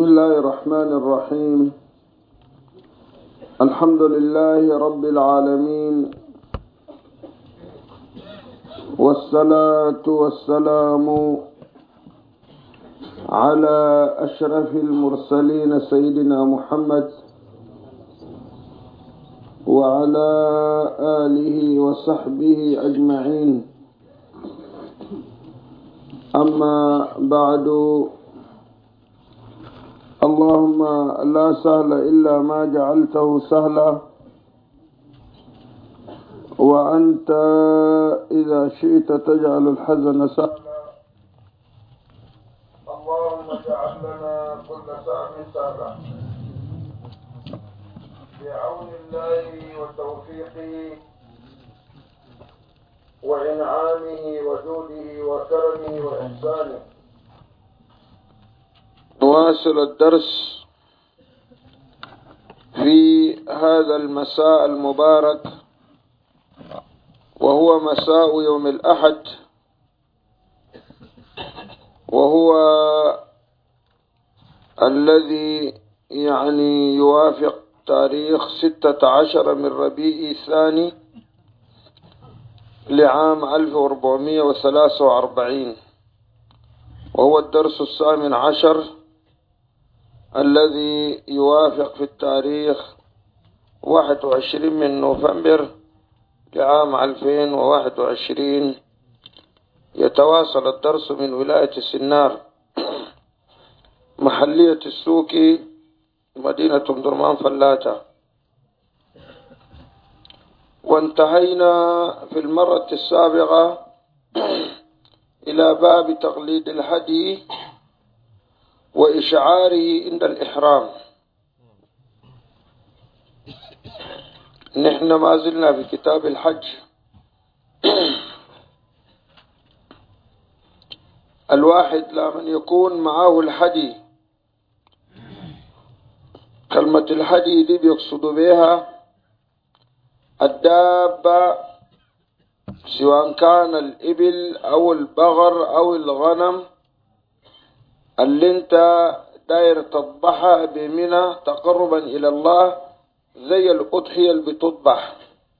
الله الرحمن الرحيم. الحمد لله رب العالمين، والصلاة والسلام على أشرف المرسلين سيدنا محمد وعلى آله وصحبه أجمعين. أما بعد، اللهم لا سهل إلا ما جعلته سهلا، وأنت إذا شئت تجعل الحزن سهلا. اللهم اجعل لنا كل سهم سهلا بعون الله وتوفيقه وإنعامه وجوده وكرمه وإحسانه. نواصل الدرس في هذا المساء المبارك، وهو مساء يوم الأحد، وهو الذي يوافق تاريخ 16 من ربيع الثاني لعام 1443، وهو الدرس 18 الذي يوافق في التاريخ 21 من نوفمبر لعام 2021. يتواصل الدرس من ولاية السنار، محلية السوكي، مدينة درمان فلاتة. وانتهينا في المرة السابقة إلى باب تقليد الهدي وإشعاره عند الإحرام. نحن ما زلنا في كتاب الحج. الواحد لمن يكون معه الهدي، كلمة الهدي دي بيقصد بها الدابة، سواء كان الإبل أو البغر أو الغنم اللي انت داير تطبحها بمنى تقربا إلى الله، زي الأضحية اللي بتطبح.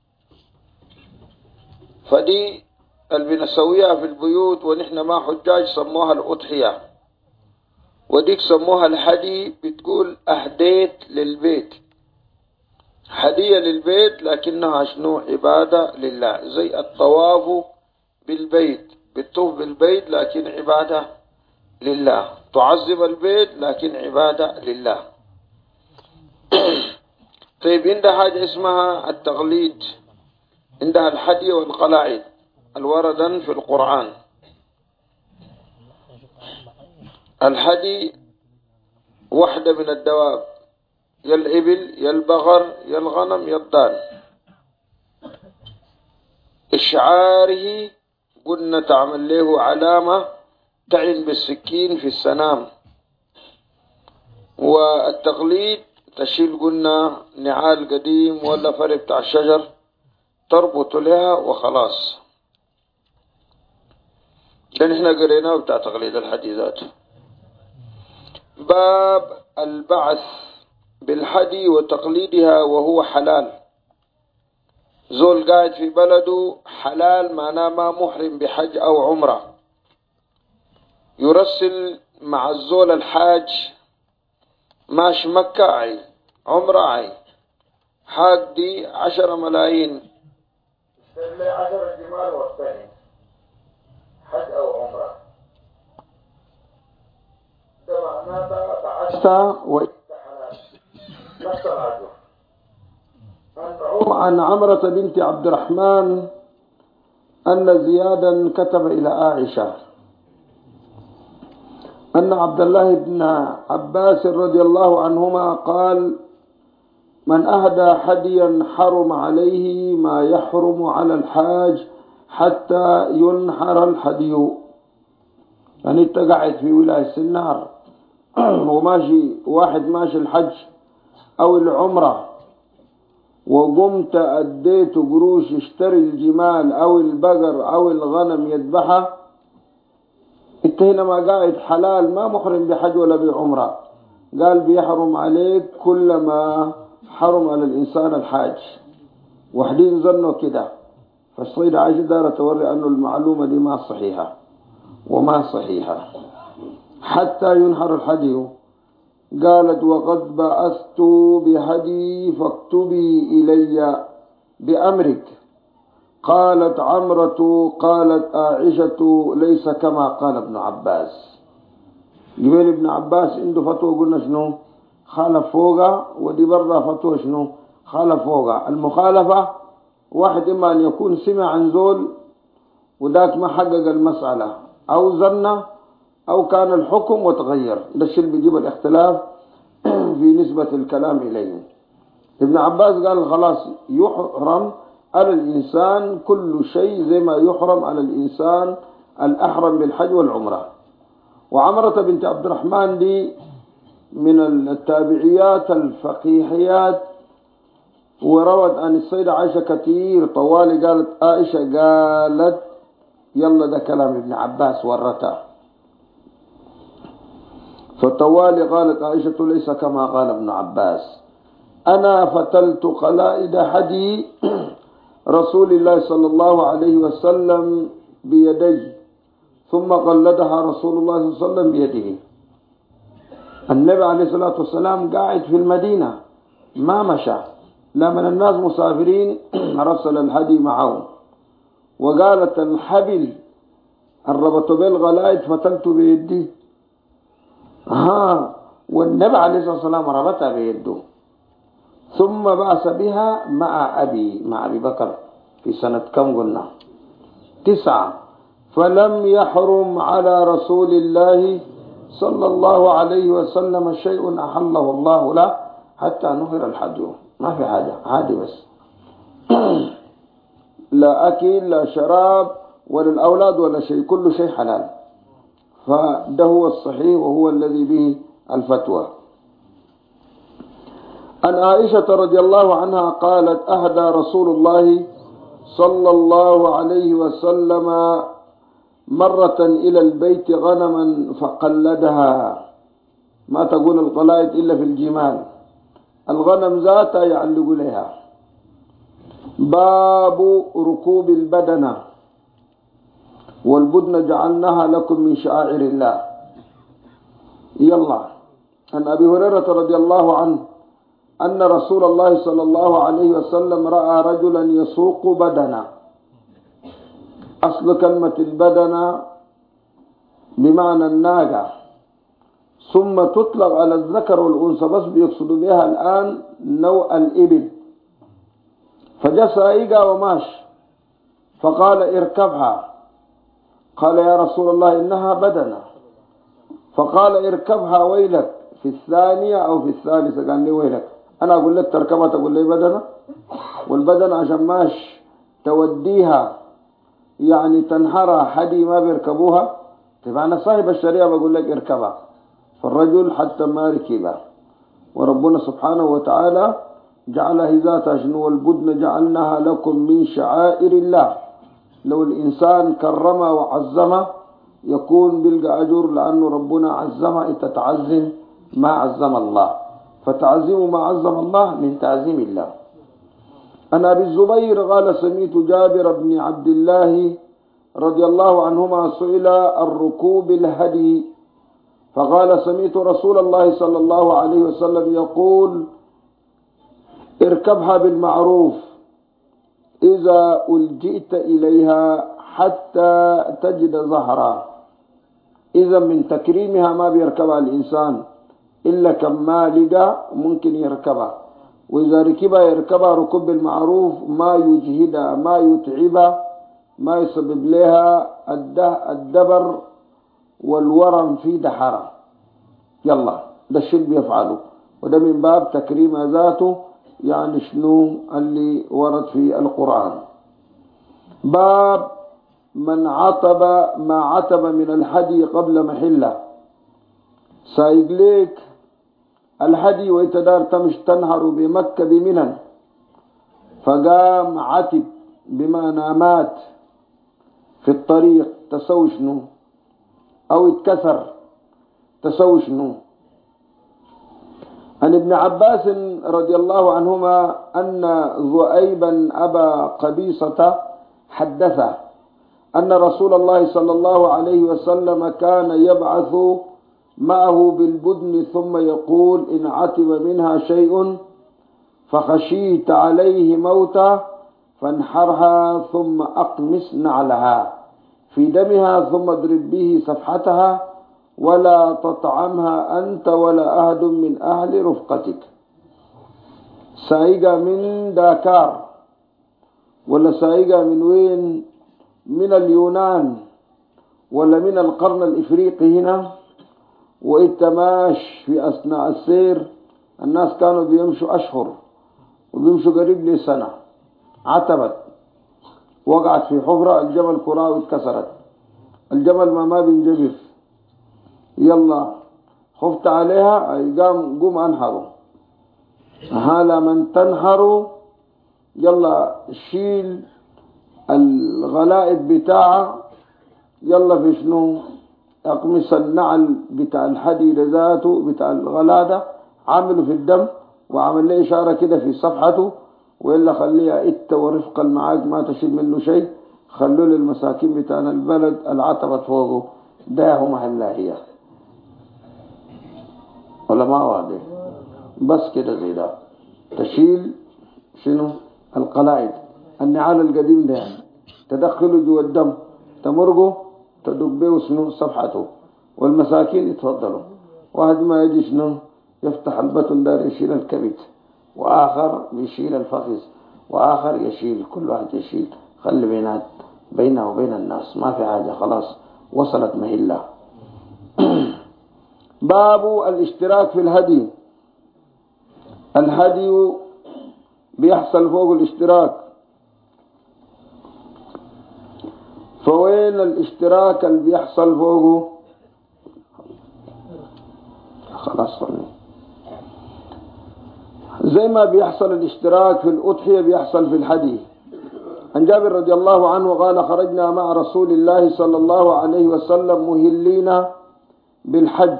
فدي اللي بنسويها في البيوت ونحن ما حجاج سموها الأضحية، وديك سموها الهدي. بتقول أهديت للبيت، هدية للبيت، لكنها شنو؟ عبادة لله. زي الطواف بالبيت، بتطوف بالبيت لكن عبادة لله، تعظم البيت لكن عبادة لله. طيب، عندها حاجة اسمها التقليد، عندها الهدي والقلائد الوردا في القرآن. الهدي وحدة من الدواب، يا الإبل يا البغر يا الغنم يا الضان. إشعاره قلنا تعمل له علامة تعين بالسكين في السنام. والتقليد تشيل قلنا نعال قديم ولا فرق بتاع الشجر تربط لها وخلاص. لأن احنا قريناه بتاع تقليد الحديثات. باب البعث بالهدي وتقليدها، وهو حلال. زول قاعد في بلده حلال، معناه ما محرم بحج أو عمرة، يرسل مع الزول الحاج ماش مكة عي، عمرة عي، حاج دي 10 ملايين، اللي 10 جمال والثاني حج أو عمرة. ده معناه بعثت وإنت حلال، نفس العجر. عن عمرة بنت عبد الرحمن أن زيادا كتب إلى عائشة أن عبد الله بن عباس رضي الله عنهما قال: من أهدى هديا حرم عليه ما يحرم على الحاج حتى ينحر الهدي. يعني انت قاعد في ولاية السنار وماشي واحد ماشي الحج أو العمرة، وقمت أديت قروش اشتري الجمال أو البقر أو الغنم يذبحها، انت هنا ما قاعد حلال، ما محرم بحج ولا بعمرة، قال بيحرم عليك كل ما حرم على الإنسان الحاج، وحدين ظنوا كده. فالسيدة عائشة دارة توري أنه المعلومة دي ما صحيحة وما صحيحة حتى ينحر الحدي. قالت وقد بعثت بهدي فاكتبي إلي بأمرك. قالت عمرة قالت عائشة ليس كما قال ابن عباس. جبال ابن عباس عنده فتوى قلنا شنو خالف فوقها، ودي برضه فتوى شنو خالف فوقها. المخالفة واحد إما أن يكون سمع عن زول وذاك ما حقق المسألة، أو ظن، أو كان الحكم وتغير. ده الشيء اللي بيجيب الاختلاف في نسبة الكلام إليه. ابن عباس قال خلاص يحرم على الإنسان كل شيء زي ما يحرم على الإنسان الأحرم بالحج والعمرة. وعمرة بنت عبد الرحمن دي من التابعيات الفقيهيات، وروت عن السيدة عائشة كثير طوالي. قالت عائشة قالت يلا ده كلام ابن عباس ورته. فطوالي قالت عائشة ليس كما قال ابن عباس. أنا فتلت قلائد حدي رسول الله صلى الله عليه وسلم بيدي، ثم قلدها رسول الله صلى الله عليه وسلم بيده. النبي عليه الصلاة والسلام قاعد في المدينة ما مشى، لما الناس مسافرين رسل الهدي معهم. وقالت الحبل الربط بالغلائد فتلت بيدي. والنبي عليه الصلاة والسلام ربطها بيده، ثم بعث بها مع أبي بكر في سنة كم قلنا 9. فلم يحرم على رسول الله صلى الله عليه وسلم شيء أحله الله له حتى نهر الحج. ما في حاجة عادي بس لا أكل لا شراب ولا الأولاد ولا شيء، كل شيء حلال. فده هو الصحيح وهو الذي به الفتوى. عن عائشة رضي الله عنها قالت أهدى رسول الله صلى الله عليه وسلم مرة إلى البيت غنما فقلدها. ما تقول القلائد إلا في الجمال، الغنم ذاتها يعلق لها. باب ركوب البدنة والبدن جعلناها لكم من شعائر الله. يلا. عن أبي هريرة رضي الله عنه أن رسول الله صلى الله عليه وسلم رأى رجلا يسوق بدنة. أصل كلمة البدنة بمعنى الناقة، ثم تطلق على الذكر والأنثى، بس بيقصد بها الآن نوع الإبل. فجاء سائقها وماش فقال اركبها. قال يا رسول الله إنها بدنة. فقال اركبها ويلك، في الثانية أو في الثالثة قال لي ويلك، أنا أقول لك تركبها تقول لي بدنة؟ والبدنة عشان ماش توديها يعني تنحرها حدي ما بيركبوها. طيب أنا صاحب الشريعة بقول لك اركبها، فالرجل حتى ما ركبها. وربنا سبحانه وتعالى جعلها ذاتها شنو؟ والبدن جعلناها لكم من شعائر الله. لو الإنسان كرمها وعظمها يكون بلقى أجر، لأنه ربنا عظمها. أنت تعظم ما عظم الله، فتعظم ما عظم الله من تعظيم الله. أنا أبي الزبير قال سميت جابر بن عبد الله رضي الله عنهما سئل الركوب الهدي فقال سميت رسول الله صلى الله عليه وسلم يقول اركبها بالمعروف إذا ألجئت إليها حتى تجد ظهرا. إذا من تكريمها ما بيركبها الإنسان إلا كما لقى ممكن يركبها، وإذا ركبها يركبها ركوب بالمعروف ما يجهدها ما يتعبها ما يسبب لها الدبر والورم في دحرها. يلا ده الشيء بيفعله، وده من باب تكريم ذاته، يعني شنو اللي ورد في القرآن. باب من عتب ما عتب من الحدي قبل محله. سايق ليك الحدي ويتدار تمش تنهر بمكة بمنى، فقام عتب بمعنى مات في الطريق، تسوي شنو؟ أو اتكسر تسوي شنو؟ عن ابن عباس رضي الله عنهما أن ذؤيبا أبا قبيصة حدثه أن رسول الله صلى الله عليه وسلم كان يبعث معه بالبدن ثم يقول إن عتب منها شيء فخشيت عليه موتا فانحرها ثم أقمس نعلها في دمها ثم اضرب به سفحتها ولا تطعمها أنت ولا أحد من أهل رفقتك. سايقة من داكار ولا سايقة من وين؟ من اليونان ولا من القرن الإفريقي هنا. وإتماش في أثناء السير الناس كانوا بيمشوا أشهر وبيمشوا قريب لسنة، عتبت وقعت في حفرة، الجمل كراه واتكسرت، الجمل ما بينجبر، يلا خفت عليها قوم أنحروا. هلا من تنحروا يلا شيل الغلائد بتاعه، يلا في شنو اقمص النعل بتاع الحديد ذاته بتاع الغلادة عامله في الدم وعمل له إشارة كده في صفحته، وإلا خليها إت ورفقا معاك ما تشيل منه شيء، خلوه للمساكين بتاعنا البلد العتبت فوقه داهم هلاهية ولا ما واضح. بس كده زي ده تشيل شنو القلائد النعال القديم ده يعني تدخله جوا الدم تمرقه تدق به شنو صفحته، والمساكين يتفضلوا. واحد ما يجي شنو يفتح البطن دار يشيل الكبد، وآخر يشيل الفخذ، وآخر يشيل، كل واحد يشيل، خلي بينه وبين الناس ما في حاجة، خلاص وصلت مهلة. باب الاشتراك في الهدي. الهدي بيحصل فوق الاشتراك، فوين الاشتراك اللي بيحصل فوقه؟ خلاص صلي. زي ما بيحصل الاشتراك في الأضحية بيحصل في الهدي. عن جابر رضي الله عنه قال خرجنا مع رسول الله صلى الله عليه وسلم مهلين بالحج،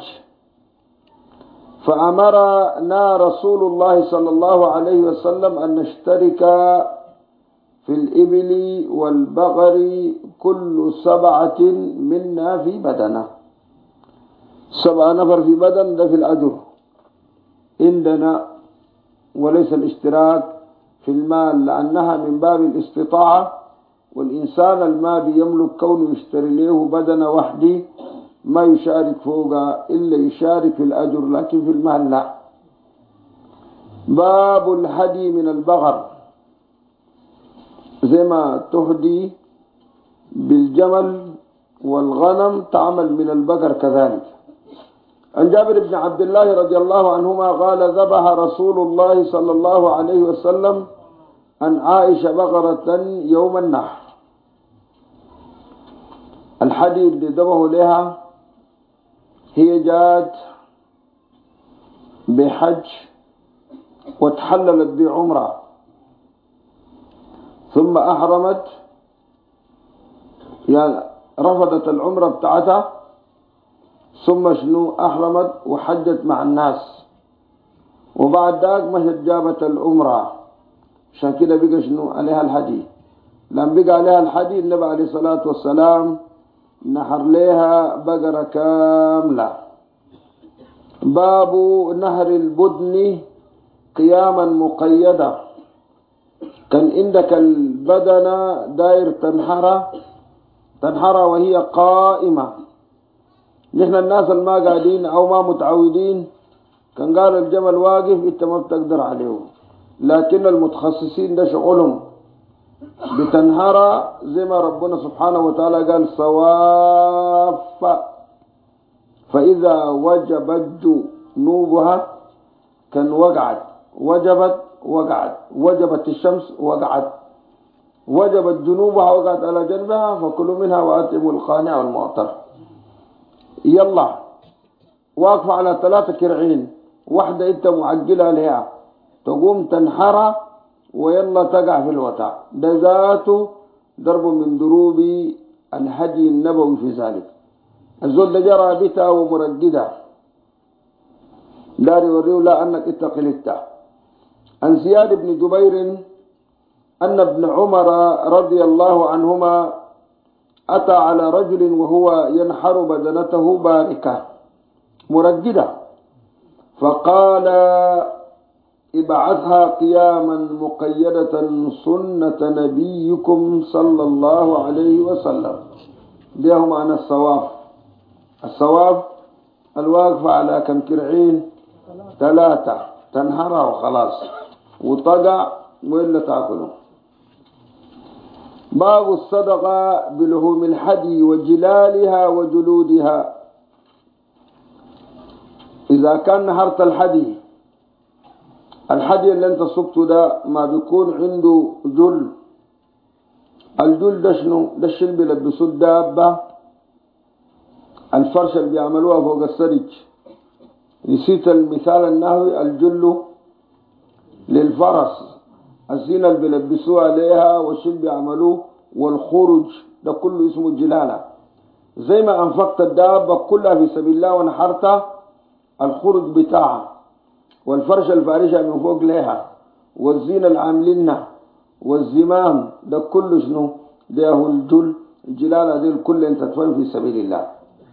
فأمرنا رسول الله صلى الله عليه وسلم أن نشترك في الإبل والبقر كل 7 منا في بدنه. 7 نفر في بدن، ده في الأجر عندنا، وليس الاشتراك في المال، لأنها من باب الاستطاعة، والإنسان الما بيملك كونه يشتري له بدن وحدي ما يشارك فوقها إلا يشارك في الأجر، لكن في المال لا. باب الهدي من البقر، زي ما تهدي بالجمل والغنم تعمل من البقر كذلك. عن جابر بن عبد الله رضي الله عنهما قال ذبح رسول الله صلى الله عليه وسلم عن عائشة بقرة يوم النحر. الحدي اللي ذبحه لها هي جات بحج وتحللت بعمرة ثم أحرمت، يعني رفضت العمرة بتاعتها ثم شنو أحرمت وحجت مع الناس، وبعد ذاك مشت جابت العمرة، عشان كده بقى شنو عليها الهدي. لما بقى عليها الهدي النبي عليه الصلاة والسلام نحر لها بقرة كاملة. باب نهر البدن قياما مقيدة، كان عندك البدنة داير تنحرها وهي قائمة. نحن الناس اللي ما قاعدين أو ما متعودين كان قال الجمل واقف انت ما بتقدر عليه، لكن المتخصصين ده شغلهم بتنهرها زي ما ربنا سبحانه وتعالى قال صواف، فإذا وجبت جنوبها كان وجبت الشمس وقعت، وجبت جنوبها وقعت على جنبها، فكلوا منها وأطعموا القانع والمعتر. يلا واقفة على 3 كرعين، واحدة انت معجلها لها تقوم تنحرها ويلا تقع في الوتع، ده ذاته ضرب من ضروب الهدي النبوي في ذلك. الزول ده جرى بتا ومرقدة داري وريه لا أنك اتقلته. عن زياد بن جبير أن ابن عمر رضي الله عنهما أتى على رجل وهو ينحر بدنته باركة مرجدة، فقال ابعثها قياما مقيدة سنة نبيكم صلى الله عليه وسلم. ده معنى الصواب. الصواب الواقفة على كم كرعين 3 تنهرها وخلاص وطقع وإلا تأكله. باب الصدقة بلحوم الحدي وجلالها وجلودها. إذا كان نهرت الحدي اللي انت صبته ده ما بيكون عنده جل. الجل ده شنو؟ ده الشيء اللي بيلبسوه الدابة، الفرشة اللي بيعملوها فوق السرج. نسيت المثال النحوي. الجل للفرس، الزينة اللي بيلبسوها عليها والشيء اللي بيعملوه، والخروج ده كله اسمه جلالة. زي ما أنفقت الدابة كلها في سبيل الله ونحرتها، الخروج بتاعها والفرشة الفارشة من فوق لها والزينة العاملينها والزمام ده كله شنو؟ ده هو الجل. الجلالة دي الكل انت تفهم في سبيل الله.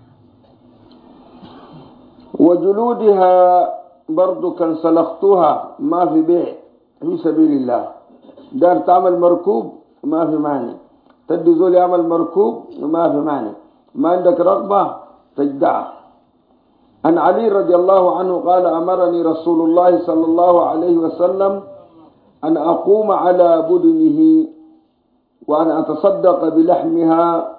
وجلودها برضو كان سلختها ما في بيع في سبيل الله. دار تعمل مركوب ما في مانع، تدي زول يعمل مركوب ما في مانع، ما عندك رغبة تجدعه. عن علي رضي الله عنه قال أمرني رسول الله صلى الله عليه وسلم أن أقوم على بدنه وأن أتصدق بلحمها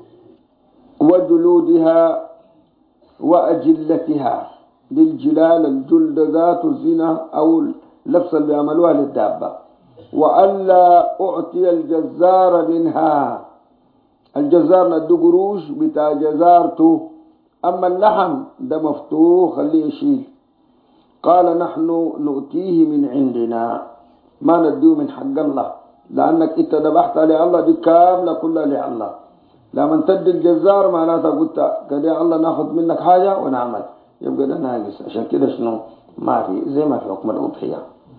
وجلودها وأجلتها. للجلال الجلد ذات الزنا أو اللبس اللي بيعملوها للدابة. وألا أعطي الجزار منها. الجزار ندو قروش بتاع جزارته، أما اللحم ده مفتوح خليه يشيل. قال نحن نؤتيه من عندنا، ما نديه من حق الله، لأنك إنت ذبحت لله دي كاملة كلها لله. لما تدي الجزار معناتها قلت كده الله ناخذ منك حاجة ونعمل، يبقى ده ناقص. عشان كده شنو ما في زي ما في حكم الأضحية.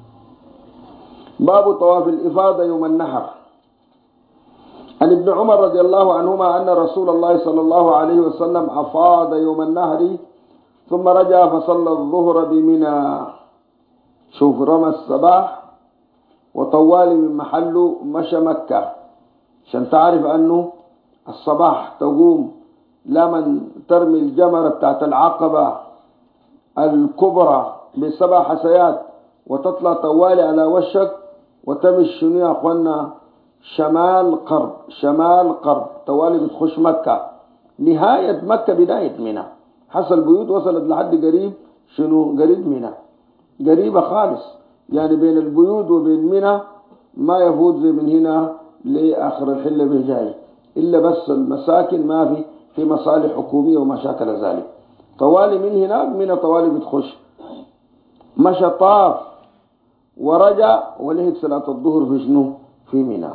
باب طواف الإفاضة يوم النحر. عن ابن عمر رضي الله عنهما أن رسول الله صلى الله عليه وسلم أفاض يوم النهر ثم رجع فصلى الظهر بمنى. شوف، رمى الصباح وطوال من محله مشى مكة عشان تعرف أنه الصباح تقوم لمن ترمي الجمرة بتاعت العقبة الكبرى ب7 حسيات وتطلع طوالي على وشك وتمشي شنو يا أخوانا شمال قرب شمال قرب طوالي بتخش مكة. نهاية مكة بداية منى، حصل البيوت وصلت لحد قريب شنو قريب منى، قريبة خالص. يعني بين البيوت وبين منى ما يفوت زي من هنا لآخر الحلة بجاي، إلا بس المساكن ما في مصالح حكومية وما شاكل ذلك. طوالي من هناك منى طوالي بتخش. مشى طاف ورجع ولهك صلاة الظهر في شنو في منى.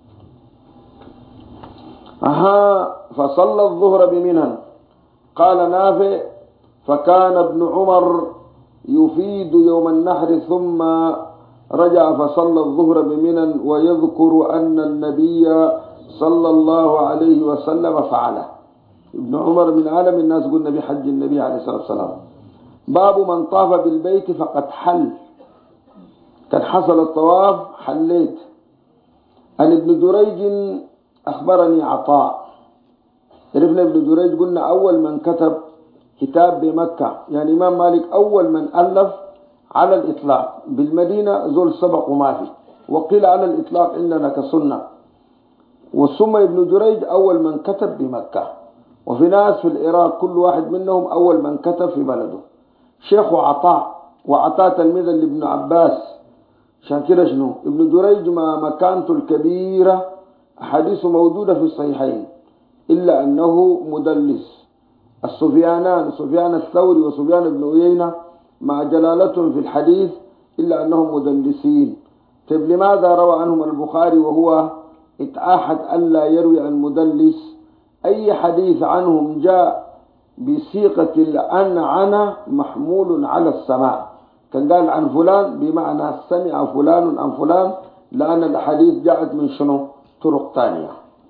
فصلى الظهر بمنى. قال نافع فكان ابن عمر يفيد يوم النحر ثم رجع فصلى الظهر بمنى ويذكر أن النبي صلى الله عليه وسلم فعله. ابن عمر من عالم الناس قلنا بحج النبي عليه الصلاة والسلام. باب من طاف بالبيت فقد حل. كان حصل الطواف حليت. عن ابن جريج أخبرني عطاء. عرفنا ابن جريج قلنا أول من كتب كتاب بمكة، يعني إمام مالك أول من ألف على الإطلاق. بالمدينة زول سبق وما في، وقيل على الإطلاق عندنا كسنة. وسمى ابن جريج أول من كتب بمكة. وفي ناس في العراق كل واحد منهم أول من كتب في بلده. شيخ عطاء، وعطاء تلميذا لابن عباس. عشان كده شنو ابن جريج ما مكانته الكبيرة أحاديثه موجودة في الصحيحين، إلا أنه مدلس. السفيانان سفيان الثوري وسفيان بن عيينة مع جلالتهم في الحديث إلا أنهم مدلسين. طيب لماذا روى عنهم البخاري وهو اتعاهد ألا يروي عن مدلس؟ أي حديث عنهم جاء بصيغة العنعنة محمول على السماع. كان قال عن فلان بمعنى سمع فلان عن فلان، لأن الحديث جاءت من شنو؟ طرق ثانية.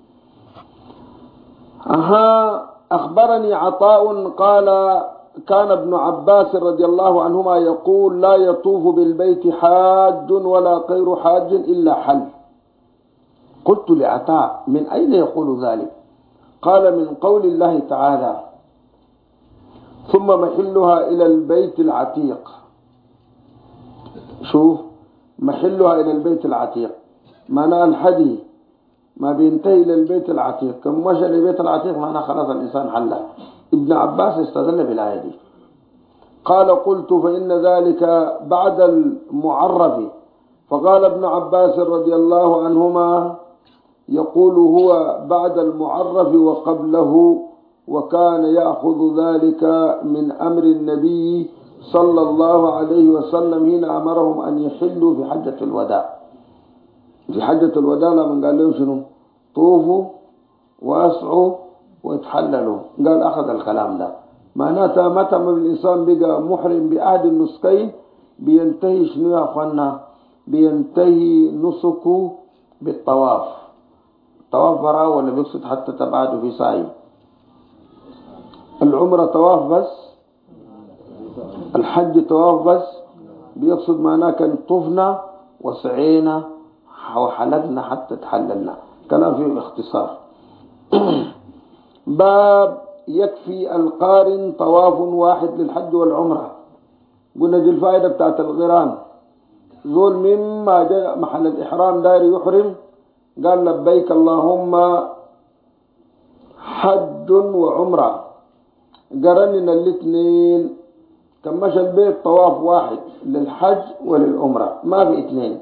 أخبرني عطاء قال كان ابن عباس رضي الله عنهما يقول لا يطوف بالبيت حاج ولا غير حاج إلا حل. قلت لعطاء من أين يقول ذلك؟ قال من قول الله تعالى ثم محلها إلى البيت العتيق. شوف، محلها إلى البيت العتيق معنى الحدي ما بينتهي إلى البيت العتيق. كم مشى لبيت العتيق معنى خلاص الإنسان حله. ابن عباس استدل بالآية دي. قال قلت فإن ذلك بعد المعرف. فقال ابن عباس رضي الله عنهما يقول هو بعد المعرف وقبله، وكان يأخذ ذلك من أمر النبي صلى الله عليه وسلم حين أمرهم أن يحلوا في حجة الوداع. في حجة الوداع لما قال لهم شنو؟ طوفوا واسعوا واتحللوا، قال أخذ الكلام ده. معناتها متى ما الإنسان بقى محرم بأحد النسكين بينتهي شنو يا أخوانا؟ بينتهي نسكه بالطواف. طواف برا ولا بيقصد حتى تبعده في سعي؟ العمرة طواف بس، الحج طواف بس. بيقصد معناه كان طفنا وسعينا وحلقنا حتى تحللنا. كلام فيه اختصار. باب يكفي القارن طواف واحد للحج والعمرة. قلنا دي الفائدة بتاعت القران. زول مما جاء محل الإحرام داير يحرم قال لبيك اللهم حج وعمرة، قرننا الاثنين. كان مشى البيت طواف واحد للحج وللعمرة، ما في اثنين.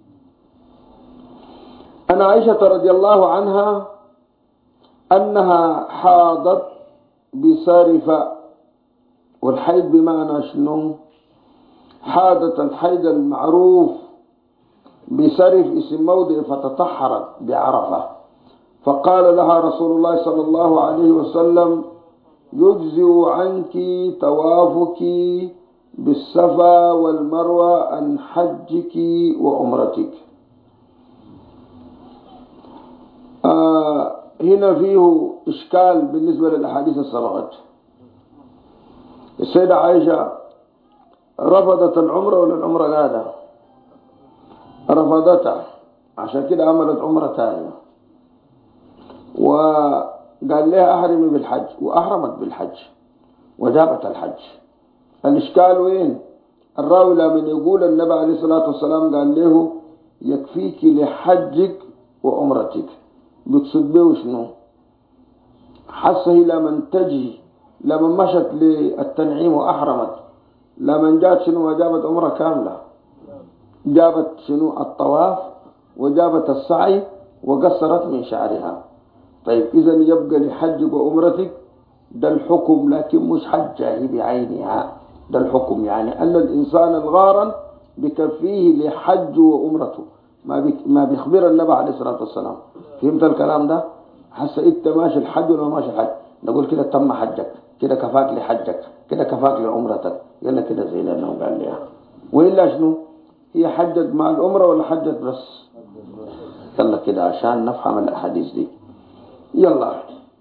أنا عائشة رضي الله عنها أنها حاضت بسارفة، والحيض بمعنى شنو؟ حاضت الحيض المعروف بسرف اسم موضع فتطهرت بعرفة. فقال لها رسول الله صلى الله عليه وسلم يجزئ عنك طوافك بالصفا والمروة عن حجك وعمرتك. هنا فيه إشكال بالنسبة للأحاديث السبقت. السيدة عائشة رفضت العمرة ولا العمرة قادة؟ رفضتها، عشان كده عملت عمرة ثانية. وقال لها أحرمي بالحج، وأحرمت بالحج وجابت الحج. الإشكال وين؟ الراوي لمن يقول النبي عليه الصلاة والسلام قال له يكفيك لحجك وعمرتك، بيقصد به شنو؟ حسه لمن تجي لما مشت للتنعيم وأحرمت، لما جات شنو؟ وجابت عمرة كاملة، جابت شنو؟ الطواف وجابت السعي وقصرت من شعرها. طيب إذا يبقى لحجك وعمرتك ده الحكم، لكن مش حجة بعينها. ده الحكم يعني أن الإنسان الغارن بكفيه لحج وعمرته، ما بيخبر النبي عليه الصلاة والسلام. فهمت الكلام ده؟ حتى انت ماشي الحج ولا ماشي الحج، نقول كده تم حجك، كده كفاك لحجك، كده كفاك لعمرتك، يلا كده زي لأنه قال لي. وإلا شنو؟ هي حجت مع العمرة ولا حجت بس؟ يلا كده عشان نفهم الأحاديث دي. يلا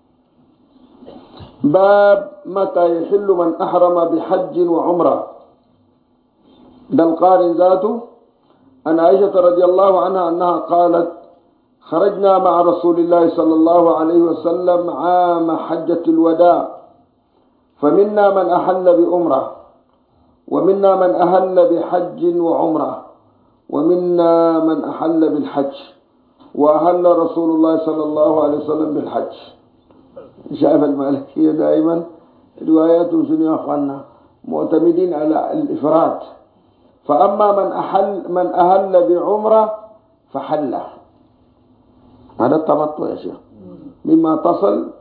باب متى يحل من أحرم بحج وعمرة. ده القارن ذاته. أن عائشة رضي الله عنها أنها قالت خرجنا مع رسول الله صلى الله عليه وسلم عام حجة الوداع، فمنا من أحل بأمرة، ومنا من أحل بحج وعمرة، ومنا من أحل بالحج، وأحل رسول الله صلى الله عليه وسلم بالحج. شايف المالكية دائما رواياتهم شنو يا أخوانا؟ معتمدين على الإفراد. فأما من أهل بعمرة فحله، هذا التمطع يا شيخ. مما تصل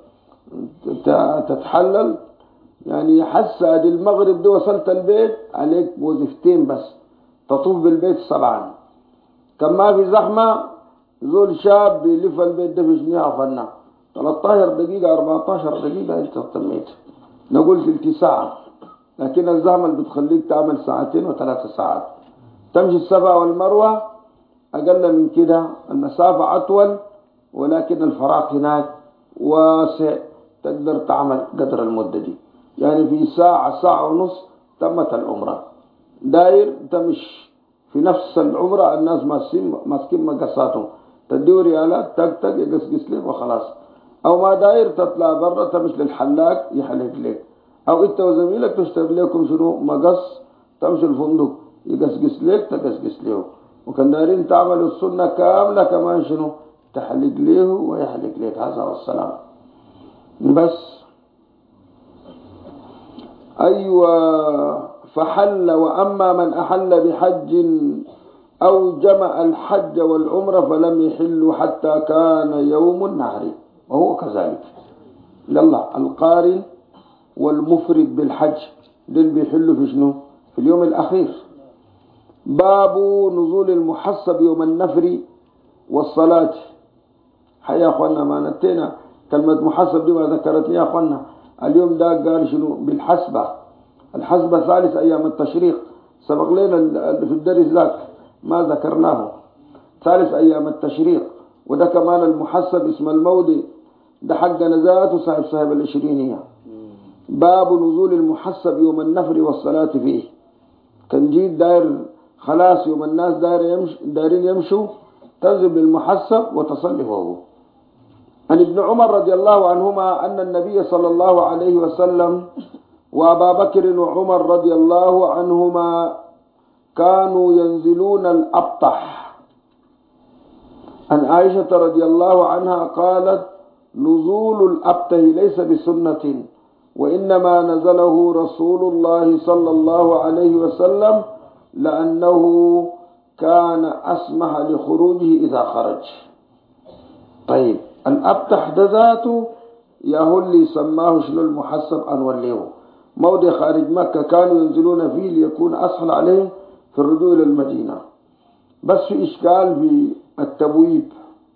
تتحلل يعني حسا المغرب دي وصلت البيت عليك وظيفتين بس، تطوف بالبيت 7. كان ما في زحمة زول شاب بيلف البيت ده في شنو يا أخوانا؟ 13 دقيقة 14 دقيقة انت تميت. نقول تلت ساعة، لكن الزحمة اللي بتخليك تعمل ساعتين وثلاث ساعات. تمشي الصفا والمروة أقل من كده، المسافة أطول ولكن الفراغ هناك واسع، تقدر تعمل قدر المدة دي. يعني في ساعة ساعة ونص تمت العمرة. داير تمش في نفس العمرة، الناس ماسكين مقصاتهم، تديو ريالات تك تك يقصقص لك وخلاص. أو ما داير تطلع برا تمش للحلاق يحلق لك، أو أنت وزميلك تشتري لكم شنو مقص، تمشي الفندق يقصقص لك تقصقص له. وكان دايرين تعملوا السنة كاملة كمان شنو تحلق له ويحلق لك. هذا والسلام. بس أيوة. فحل. وأما من أحل بحج أو جمع الحج والعمرة فلم يحل حتى كان يوم النحر، وهو كذلك. يلا القارن والمفرد بالحج دول بيحلوا في شنو؟ في اليوم الأخير. باب نزول المحصب يوم النفر والصلاة. يا أخوانا ما نتينا كلمة محصب دي ما ذكرتني يا أخوانا. اليوم ده قال شنو؟ بالحسبة. الحسبة ثالث أيام التشريق، سبق لنا في الدرس ذاك ما ذكرناه. ثالث أيام التشريق. وده كمان المحسب اسم المودي، ده حق نزات وصاحب العشرينية. باب نزول المحسب يوم النفر والصلاة فيه. كان جيت داير خلاص يوم الناس دايرين يمشوا، تنزل بالمحسب وتصلي فوقه. عن ابن عمر رضي الله عنهما أن النبي صلى الله عليه وسلم وأبا بكر وعمر رضي الله عنهما كانوا ينزلون الأبطح. عن عائشة رضي الله عنها قالت: نزول الأبطح ليس بسنة، وإنما نزله رسول الله صلى الله عليه وسلم لأنه كان أسمح لخروجه إذا خرج. طيب الأبطح ده ذاته يا هو اللي سماه شنو المحسب أنوليه، موضع خارج مكة كانوا ينزلون فيه ليكون أسهل عليهم في الرجوع إلى المدينة. بس في إشكال في التبويب.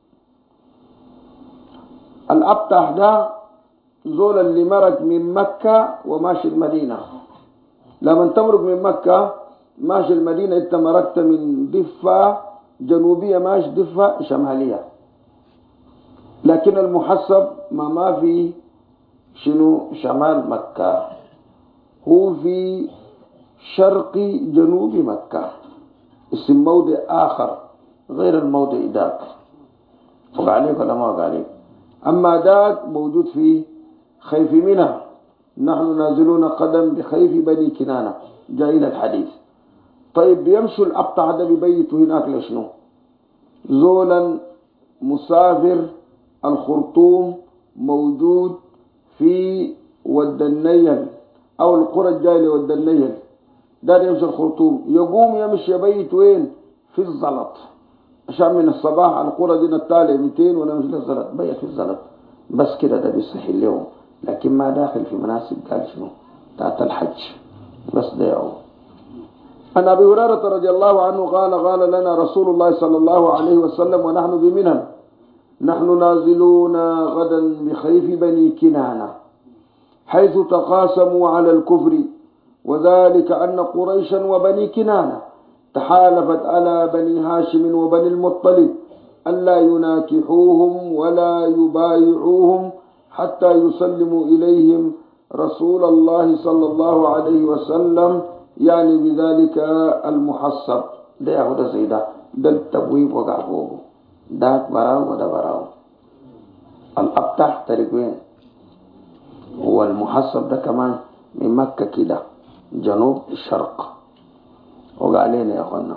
الأبطح ده زول اللي مرق من مكة وماشي المدينة. لما تمرق من مكة ماشي المدينة، انت مرقت من ضفة جنوبية ماشي ضفة شمالية. لكن المحسب ما في شنو شمال مكة، هو في شرق جنوب مكة، اسم موضع آخر غير الموضع داك. فوق عليك ولا ما فوق عليك؟ أما داك موجود في خيف منى. نحن نازلون قدم بخيف بني كنانة، جايين الحديث. طيب بيمشوا الأبطح ده بيبيتوا هناك لشنو؟ زولا مسافر الخرطوم موجود في ود النيل أو القرى الجاية ود النيل، ده يمشي الخرطوم، يقوم يمشي يبيت وين؟ في الزلط، عشان من الصباح على القرى دي التالي 200 ونمشي للزلط، بيت في الزلط بس كده. ده بيصحي اليوم، لكن ما داخل في مناسب قال شنو تاعت الحج بس ده يوم. عن أبي هريرة رضي الله عنه قال لنا رسول الله صلى الله عليه وسلم ونحن بمنى: نحن نازلون غدا بخيف بني كنانة حيث تقاسموا على الكفر، وذلك أن قريشا وبني كنانة تحالفت على بني هاشم وبني المطلب ألا يناكحوهم ولا يبايعوهم حتى يسلموا إليهم رسول الله صلى الله عليه وسلم، يعني بذلك المحصب. ده ياخد زيدا ده التبويب وقع فوقه، داك براو وده براو. الأبطح تريقين، والمحصب ده كمان من مكة كده جنوب الشرق. وقع علينا يا أخوانا.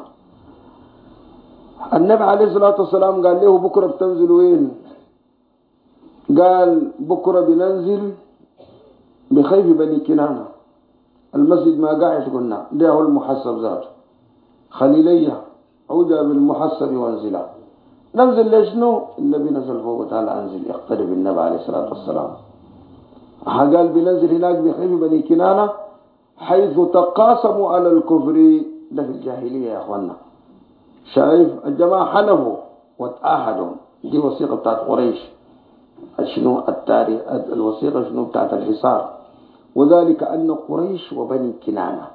النبي عليه الصلاة والسلام قال له: بكرة بتنزل وين؟ قال: بكرة بننزل بخيف بني كنانة. المسجد ما قاعد قلنا ده هو المحسب ذاته، خليلية عوجة بالمحسب وانزلا. ننزل ليشنو؟ النبي نزل فوق تعالى انزل يقترب النبي عليه الصلاة والسلام. قال بننزل هناك بخيف بني كنانة حيث تقاسموا على الكفر. ده في الجاهلية يا اخوانا. شايف الجماعة حلفوا وتعاهدوا. دي وثيقة بتاعت قريش. شنو التاريخ الوثيقة شنو بتاعت الحصار. وذلك أن قريش وبني كنانة،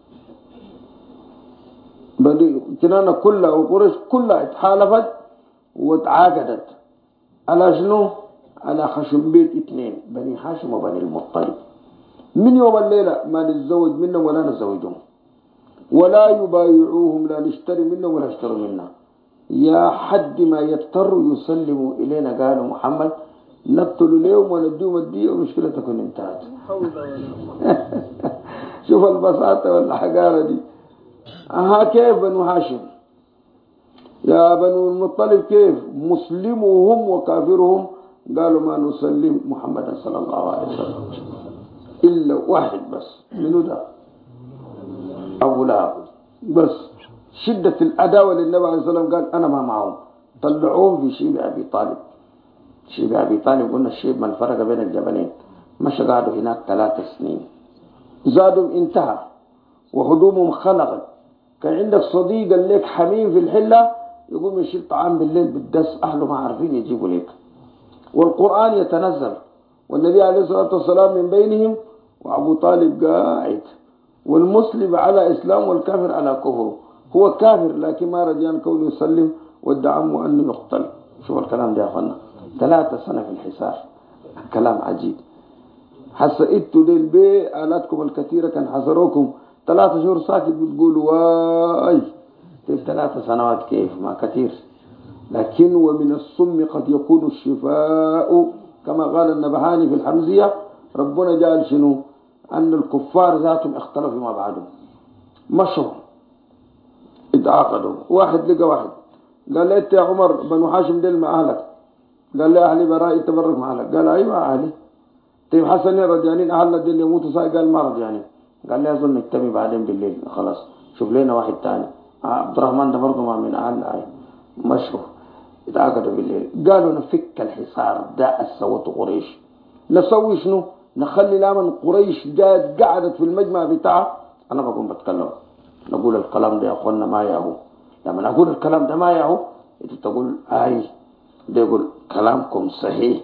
بني كنانة كلها وقريش كلها اتحالفت وتعاقدت على شنو؟ على خشم بيت اثنين، بني هاشم وبني المطلب. من يوم الليلة ما نتزوج منهم ولا نتزوجهم، ولا يبايعوهم، لا نشتري منهم ولا يشتروا منا. يا حد ما يضطروا يسلموا إلينا قالوا محمد نقتل اليوم ونديهم الدية ومشكلة تكون انتهت. شوف البساطة والحقارة دي. كيف بنو هاشم يا بنو المطلب كيف مسلموهم وكافرهم؟ قالوا ما نسلم محمد صلى الله عليه وسلم إلا واحد بس، منو ده؟ أبو لهب. بس شدة العداوة للنبي عليه الصلاة والسلام قال أنا ما معهم، طلعوهم في شيب أبي طالب. شيب أبي طالب قلنا الشيب من فرق بين الجبلين، مش قعدوا هناك 3 سنين، زادوا انتهى وهدومهم خلقت. كان عندك صديق قال لك حميم في الحلة يقوم يشيل طعام بالليل بالدس، أهله ما عارفين يجيبوا لك، والقرآن يتنزل والنبي عليه الصلاة والسلام من بينهم، وأبو طالب قاعد، والمسلم على إسلام والكافر على كفر. هو كافر لكن ما رجعان كونه يسلم وادعى أنه يقتل. شوف الكلام ده يا أخوانا، 3 سنة في الحصار، كلام عجيب. حسئتوا للبي آلاتكم الكثيرة كان حصروكم 3 شهور ساكت بتقولوا واي، 3 سنوات كيف ما كثير. لكن ومن السم قد يكون الشفاء كما قال النبهاني في الحمزية. ربنا جعل شنو؟ أن الكفار ذاتهم اختلفوا مع بعضهم، مشوا اتعاقدوا. واحد لقى واحد قال له انت يا عمر بنو هاشم ديل مع أهلك، قال له أهلي برائي تبرك مع أهلك، قال أيوة أهلي. طيب حسن رجعانين أهلنا ديل يموتوا ساي، قال ما رجعانين، قال لي أظن نجتمع بعدين بالليل خلاص شوف لنا واحد تاني. عبد الرحمن ده برضه ما من أهلنا، مشوا اتعاقدوا بالليل. قالوا نفك الحصار ده سوته قريش، نسوي شنو؟ نخلي لامن قريش جات قعدت في المجمع بتاعها. أنا بقوم بتكلم نقول الكلام ده يا أخوانا ما ياهو، لما نقول الكلام ده ما ياهو أنت تقول ده يقول كلامكم صحيح،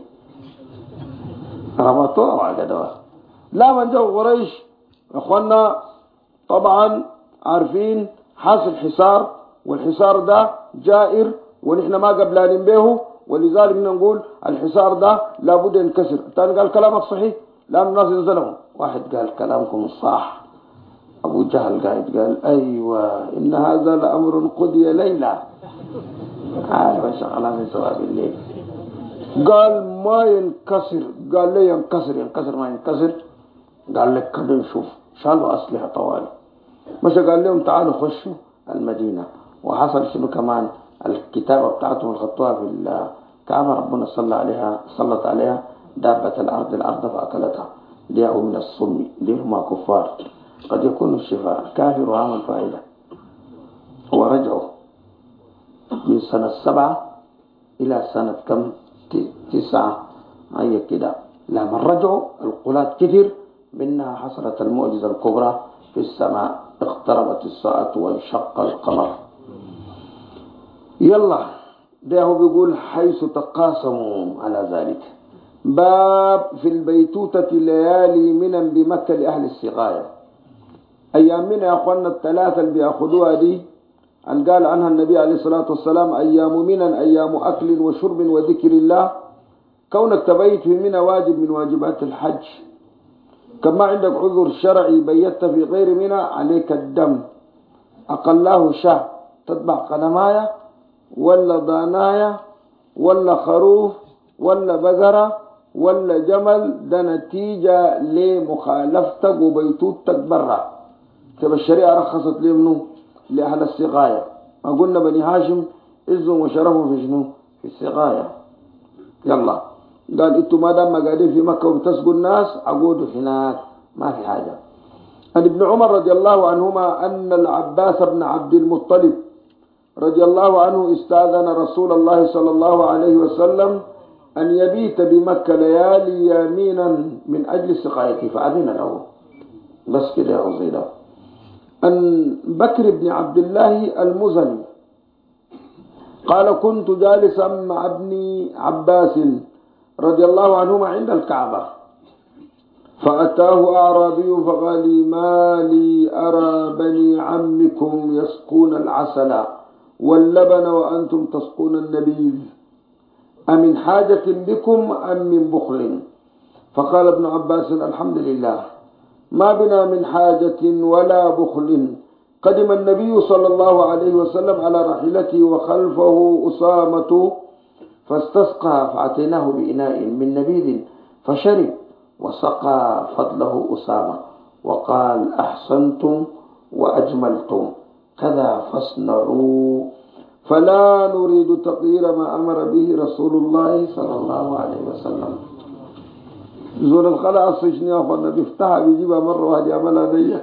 ربطوها وعقدوها. لا من جو قريش أخوانا طبعا عارفين حاصل حصار، والحصار ده جائر ونحن ما قبلانين به، ولذلك نقول الحصار ده لابد ينكسر. الثاني قال كلامك صحيح، لا الناس ينزلهم. واحد قال كلامكم صح. أبو جهل قال أيوة إن هذا لأمر قضي ليلة، عارف شغلة من سواب الليل. قال ما ينكسر، قال لي ينكسر ما ينكسر. قال لك كده نشوف، شالوا أسلحة طوالي، مش قال لهم تعالوا خشوا المدينة. وحصل شنو كمان؟ الكتابة بتاعتهم الخطوها في الكعبة، ربنا صلت عليها دابة الأرض فأكلتها. ليأوا من الصم، ليهما كفار قد يكون الشفاء كافر وعمل فائدة. ورجعوا من سنة 7 إلى سنة كم 9 هي كده. لما رجعوا القلات كثير، منها حصلت المعجزة الكبرى في السماء، اقتربت الساعة وانشق القمر. يلا ده هو بيقول حيث تقاسموا على ذلك. باب في البيتوتة ليالي منن بمكة لأهل السقاية. أيام من يا أخوانا 3 اللي بيأخذوها دي أن قال عنها النبي عليه الصلاة والسلام أيام منن أيام أكل وشرب وذكر الله. كونك تبيت في منى واجب من واجبات الحج. كما عندك عذر شرعي بيت في غير منى عليك الدم، أقلاه شاه تتبع قدمايا ولا ضانايا ولا خروف ولا بقرة ولا جمل، ده نتيجة لمخالفتك وبيتوتك برا. تبقى الشريعة رخصت لي منه لأهل السقاية. ما قلنا بني هاشم عزهم وشرفهم في شنو؟ في السقاية. يلا قال انتوا ما دام قاعدين في مكة وبتسقوا الناس عقودوا هناك ما في حاجة. عن ابن عمر رضي الله عنهما أن العباس بن عبد المطلب رضي الله عنه استأذن رسول الله صلى الله عليه وسلم أن يبيت بمكة ليالي يمينا من أجل سقايته فأذن له. بس كده يا غزيلة. أن بكر بن عبد الله المزني قال كنت جالسا مع ابن عباس رضي الله عنهما عند الكعبة، فأتاه أعرابي فقال لي: ما لي أرى بني عمكم يسقون العسل واللبن وأنتم تسقون النبيذ، أمن حاجة بكم أم من بخل؟ فقال ابن عباس: الحمد لله، ما بنا من حاجة ولا بخل. قدم النبي صلى الله عليه وسلم على راحلته وخلفه أسامة فاستسقى، فأتيناه بإناء من نبيذ فشرب وسقى فضله أسامة وقال: أحسنتم وأجملتم، كذا فاصنعوا، فلا نريد تغيير ما أمر به رسول الله صلى الله عليه وسلم. زول الخلاء السجن يا أخوانا بيفتحها بيجيبها مرة واحد يعملها دي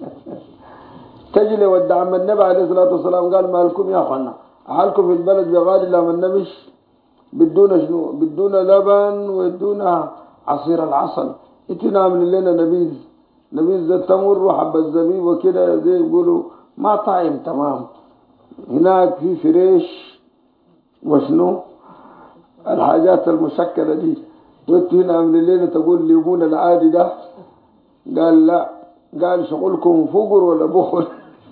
تجلي ودعم النبي عليه الصلاة والسلام قال: ما لكم يا أخوانا، حالكم في البلد بغالي لما النبش بدون شنو؟ بدون لبن ويدون عصير العسل، انتوا نعمل لنا نبيذ التمر وحب الزبيب وكده، زي يقولوا ما طعم تمام. هناك في فريش وشنو الحاجات المشكلة دي، وانتوا هنا عاملين لنا تقول ليمون العادي ده. قال: لا، قال: شغلكم فقر ولا بخل؟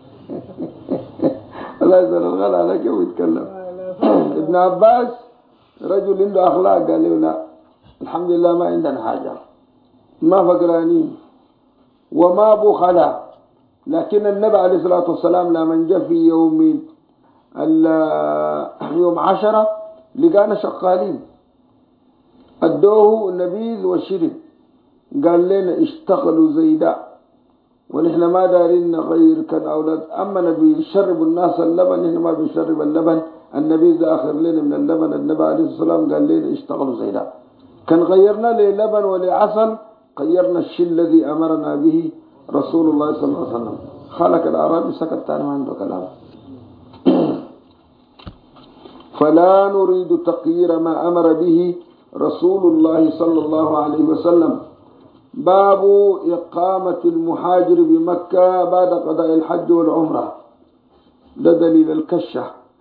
الله يسأل الغلا على كيف يتكلم. ابن عباس رجل عنده أخلاق، قال له: لا الحمد لله ما عندنا حاجة، ما فقرانين وما بخلا. لكن النبي عليه الصلاة والسلام لما جاء في يوم 10 لقانا شغالين، ادوه النبيذ والشرب، قال لنا: اشتغلوا زي ده ونحن ما دارين نغير كان أولاد، أما نبي يشرب الناس اللبن، نحن ما بيشرب اللبن، النبيذ ده آخر لنا من اللبن. النبي عليه الصلاة والسلام قال لنا: اشتغلوا زي ده. كان غيرنا للبن ولعسل، غيرنا الشيء الذي أمرنا به رسول الله صلى الله عليه وسلم. خلق الأعرابي سكت تاني ما عنده كلام. فلا نريد تغيير ما أمر به رسول الله صلى الله عليه وسلم. باب إقامة المهاجر بمكة بعد قضاء الحج والعمرة، ده دليل الكشة.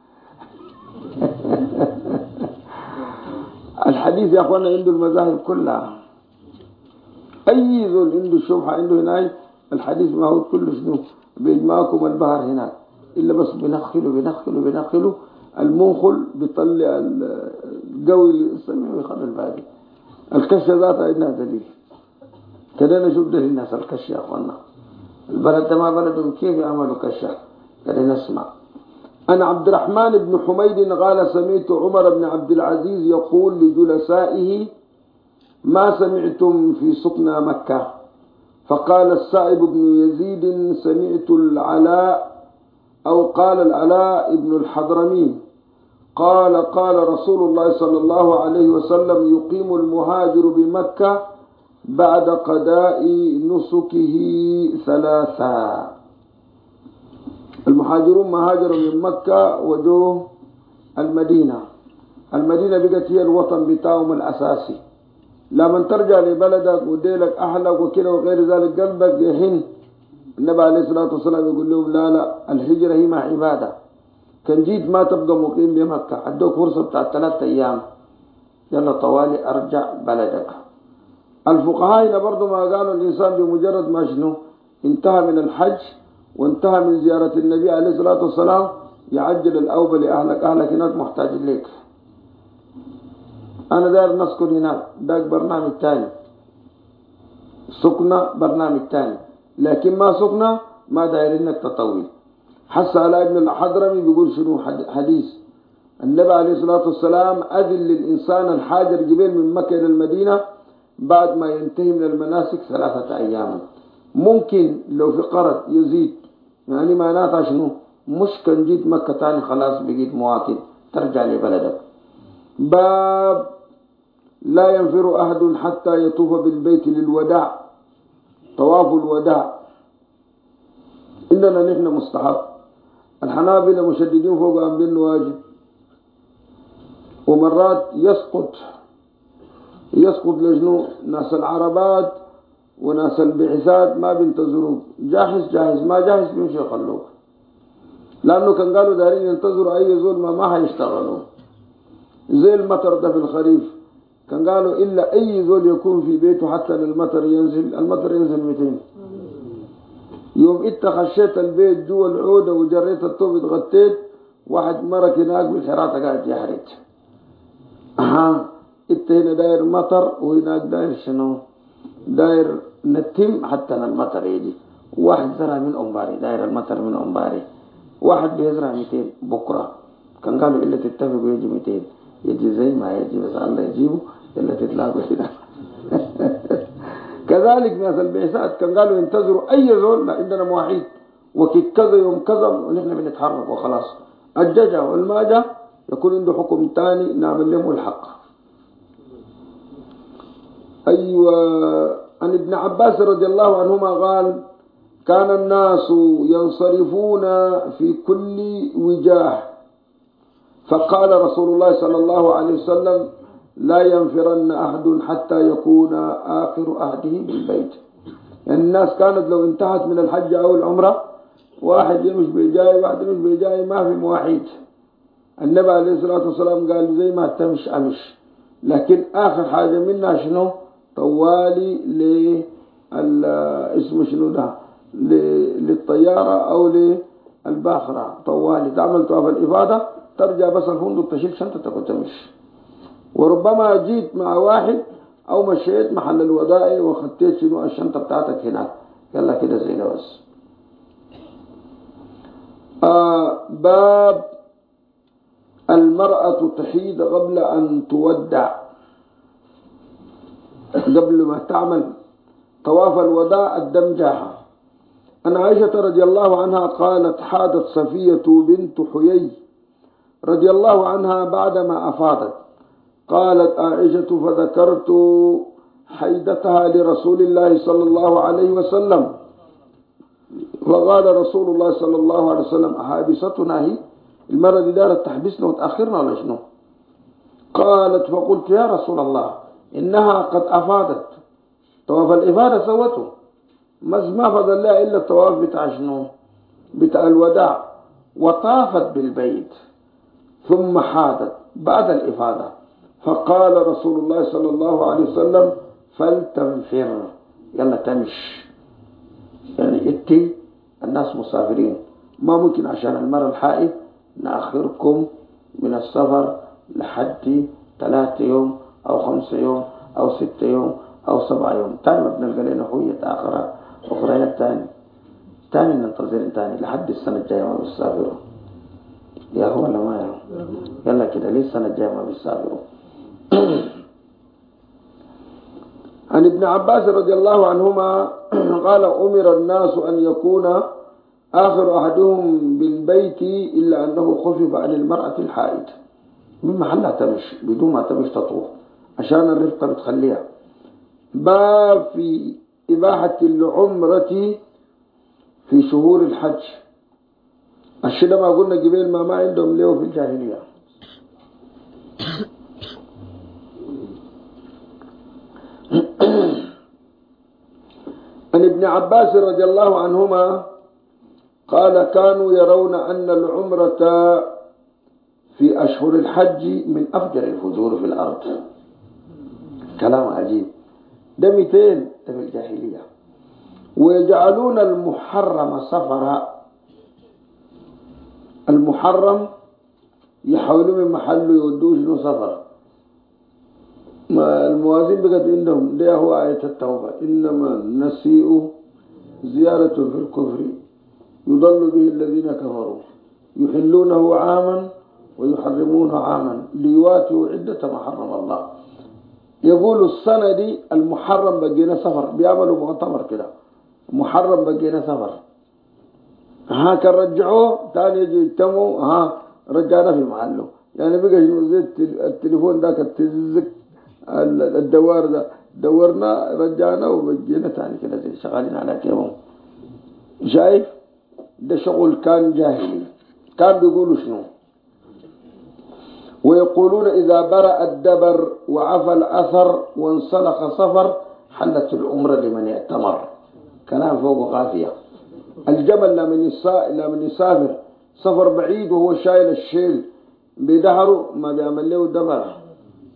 الحديث يا أخوانا عنده المذاهب كلها، أي ذو عنده الشبهة عنده هناك الحديث ما هو كله شنو بإجماعكم البحر هناك، إلا بس بنخلوا المنخل بيطلع القوي السميع ويخلي الباقي. الكشة ذاتها عندنا دليل كده، نشوف ده الناس الكشة يا أخوانا، البلد ده ما بلدهم كيف يعملوا كشة كده نسمع. أنا عبد الرحمن بن حميد قال: سمعت عمر بن عبد العزيز يقول لجلسائه: ما سمعتم في سكنى مكة؟ فقال السائب بن يزيد: سمعت العلاء، أو قال العلاء بن الحضرمي قال: قال رسول الله صلى الله عليه وسلم: يقيم المهاجر بمكة بعد قضاء نسكه 3. المهاجرون ما هاجروا من مكة وجوه المدينة بقت هي الوطن بتاعهم الأساسي. لما ترجع لبلدك وديلك أهلك وكده وغير ذلك قلبك يحن. النبي عليه الصلاة والسلام يقول لهم: لا الهجرة هي مع عبادة. كان جيت ما تبقى مقيم بمكة، ادوك فرصة بتاعت 3 أيام، يلا طوالي أرجع بلدك. الفقهاء هنا برضو ما قالوا الإنسان بمجرد ما شنو انتهى من الحج وانتهى من زيارة النبي عليه الصلاة والسلام يعجل الأوبة لأهلك، أهلك هناك محتاجين لك. أنا داير نسكن هناك، داك برنامج تاني، سكنة برنامج تاني، لكن ما سكنة ما داير إنك تطويل. حس على ابن الحضرمي بيقول شنو حديث النبي عليه الصلاة والسلام: أذن للإنسان الحاجر قبل من مكة إلى المدينة بعد ما ينتهي من المناسك 3 أيام. ممكن لو في قرض يزيد، يعني معناتها شنو؟ مش كان جيت مكة تاني خلاص بقيت مواطن ترجع لبلدك. باب لا ينفر أحد حتى يطوف بالبيت للوداع، طواف الوداع إننا نحن مستحب. الحنابلة مشددين فوق أمرين واجب، ومرات يسقط لجنو ناس العربات وناس البعثات ما بينتظروك، جاهز ما جاهز بيمشي يخلوك، لأنه كان قالوا دارين ينتظروا أي ظلمة ما هيشتغلوا. زي المطر ده في الخريف كان قالوا إلا أي زول يكون في بيته حتى المطر ينزل، المطر ينزل 200. يوم انت خشيت البيت جوا العودة وجريت الطوب اتغطيت، واحد مرك هناك بالحراطة قاعد يحرج. انت هنا داير مطر وهناك داير شنو؟ داير نتم حتى المطر يجي. واحد زرع من أمباري داير المطر من أمباري، واحد بيزرع 200 بكرة، كان قالوا إلا تتفقوا يجي 200، يجي زي ما يجي بس الله يجيبه إلا تتلاقوا كده. كذلك ناس البعثات كان قالوا انتظروا أي زول، لا عندنا مواعيد وكيد كذا يوم كذا ونحن بنتحرك وخلاص. الججا والماجا يكون عنده حكم تاني نعمل لهم الحق. أيوة. عن ابن عباس رضي الله عنهما قال كان الناس ينصرفون في كل وجاه، فقال رسول الله صلى الله عليه وسلم لا ينفرن أحد حتى يكون آخر أهده بالبيت. يعني الناس كانت لو انتهت من الحج أو العمرة واحد يمش بيجاي واحد يمش بيجاي ما في مواعيد. النبي عليه الصلاة والسلام قال زي ما تمش أمش، لكن آخر حاجة منها شنو؟ طوالي اسمه شنو ده للطيارة أو للباخرة، طوالي تعمل طواف الإفاضة ترجع بس الفندق تشيل شنطتك وتمشي. وربما جيت مع واحد أو مشيت محل الودائع وخديت شنو الشنطة بتاعتك هناك، يلا كده زي بس. باب المرأة تحيد قبل أن تودع، قبل ما تعمل طواف الوداع الدم جاها. أن عائشة رضي الله عنها قالت حادت صفية بنت حيي رضي الله عنها بعدما أفاضت. قالت عائشة فذكرت حيدتها لرسول الله صلى الله عليه وسلم، فقال رسول الله صلى الله عليه وسلم أحابستنا هي؟ المرة دي دارت تحبسنا وتأخرنا ولا شنو؟ قالت فقلت يا رسول الله إنها قد أفاضت، طواف الإفاضة سوته، ما فضل لها إلا الطواف بتاع شنو؟ بتاع الوداع، وطافت بالبيت ثم حادت بعد الإفاضة. فقال رسول الله صلى الله عليه وسلم فلتنفر، يلا تمش. يعني اتي الناس مسافرين، ما ممكن عشان المرأة الحائض نأخركم من السفر لحد 3 يوم أو 5 يوم أو 6 يوم أو 7 يوم. تاني ما بنلقى لنا هوية أخريات تاني ننتظر تاني لحد السنة الجاية ما بيسافروا. يا هو ولا ما يا يلا كده ليه السنة الجاية ما بيسافروا. عن ابن عباس رضي الله عنهما قال أمر الناس أن يكون آخر أحدهم بالبيت إلا أنه خفف عن المرأة الحائض من محلها تمش بدون ما تمش تطوف عشان الرفقة بتخليها. باب في إباحة العمرة في شهور الحج. الشيء ما قلنا قبل ما عندهم له في الجاهلية. عن ابن عباس رضي الله عنهما قال كانوا يرون أن العمرة في أشهر الحج من أفجر الفجور في الأرض. كلام عجيب، ده 200 ده في الجاهلية. ويجعلون المحرم سفرا، المحرم يحولوا من محله يودوه شنو سفر. ما الموازين بقت عندهم ده هو آية التوبة إنما النسيء زيارة في الكفر يضل به الذين كفروا يحلونه عاما ويحرمونه عاما ليواتوا عدة ما حرم الله. يقولوا السنة دي المحرم بقينا سفر، بيعملوا مؤتمر كده محرم بقينا سفر، كان رجعوه تاني يجي يجتمعوا رجعنا في محله. يعني بقى زي التليفون ذاك التزك الدوار ده دورنا رجعنا وبقينا تاني كده زي شغالين على كيفهم. شايف ده شغل كان جاهلي. كان بيقولوا شنو؟ ويقولون إذا برأ الدبر وعفى الأثر وانسلخ صفر حلت العمرة لمن يأتمر. كلام فوق قافية. الجمل لمن يسافر سفر بعيد وهو شايل الشيل بدهره ما بيعمل له دبر،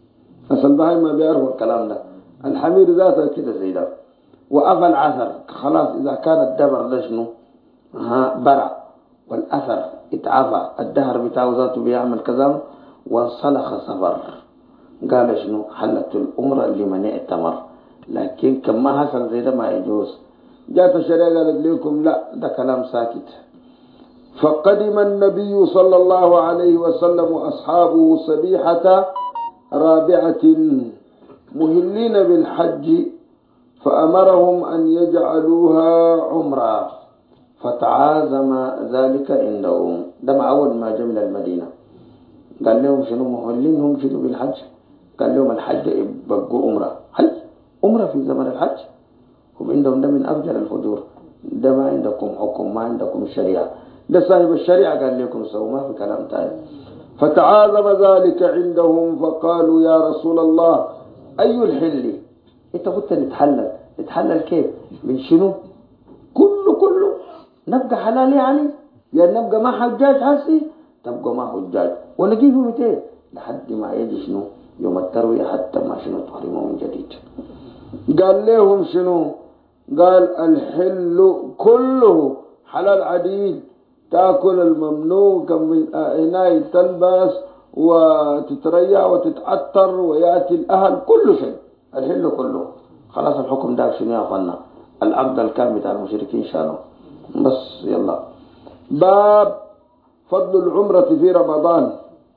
بس البهايم ما بيعرفوا الكلام ده. الحمير ذاته كده زي ده. وأفى العثر خلاص إذا كان الدبر ده شنو برع والأثر اتعفى الدهر بتاعه ذاته بيعمل كذا وانسلخ صبر. قال شنو حلت الأمر لمن ائتمر. لكن كما حصل زي ده ما يجوز. جاءت الشريعة قالت لكم لا ده كلام ساكت. فقدم النبي صلى الله عليه وسلم وأصحابه صبيحة رابعة مهلين بالحج فأمرهم أن يجعلوها عمرة فتعازم ذلك عندهم. ده مع أول ما جاء من المدينة قال لهم شنو مهلينهم شنو بالحج. قال لهم الحج يبقوا عمرة. هل عمرة في زمن الحج؟ هم عندهم ده من أفجر الفجور. ده ما عندكم حكم ما عندكم شريعة. ده صاحب الشريعة قال لكم سووا ما في كلام تاني. فتعاظم ذلك عندهم فقالوا يا رسول الله أي الحل؟ انت قلت نتحلل كيف من شنو كله نبقى حلال يعني نبقى ما حجاج حسي تبقى ما حجاج ونجيبه 200 لحد ما يجي شنو يوم التروية حتى ما شنو تحرمه من جديد. قال لهم شنو؟ قال الحل كله حلال عديد تأكل الممنوع كم إناء تلبس وتتريع وتتعطر ويأتي الأهل كل شيء الحل كله. خلاص الحكم ده شنو يا أخوانا العبد الكامل بتاع المشركين شانوا بس. يلا باب فضل العمرة في رمضان.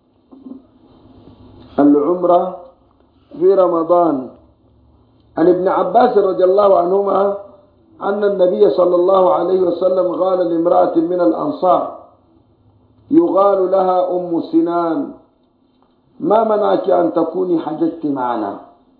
العمرة في رمضان. عن ابن عباس رضي الله عنهما أن النبي صلى الله عليه وسلم قال لامرأة من الأنصار يقال لها أم سنان ما منعك أن تكوني حججت معنا؟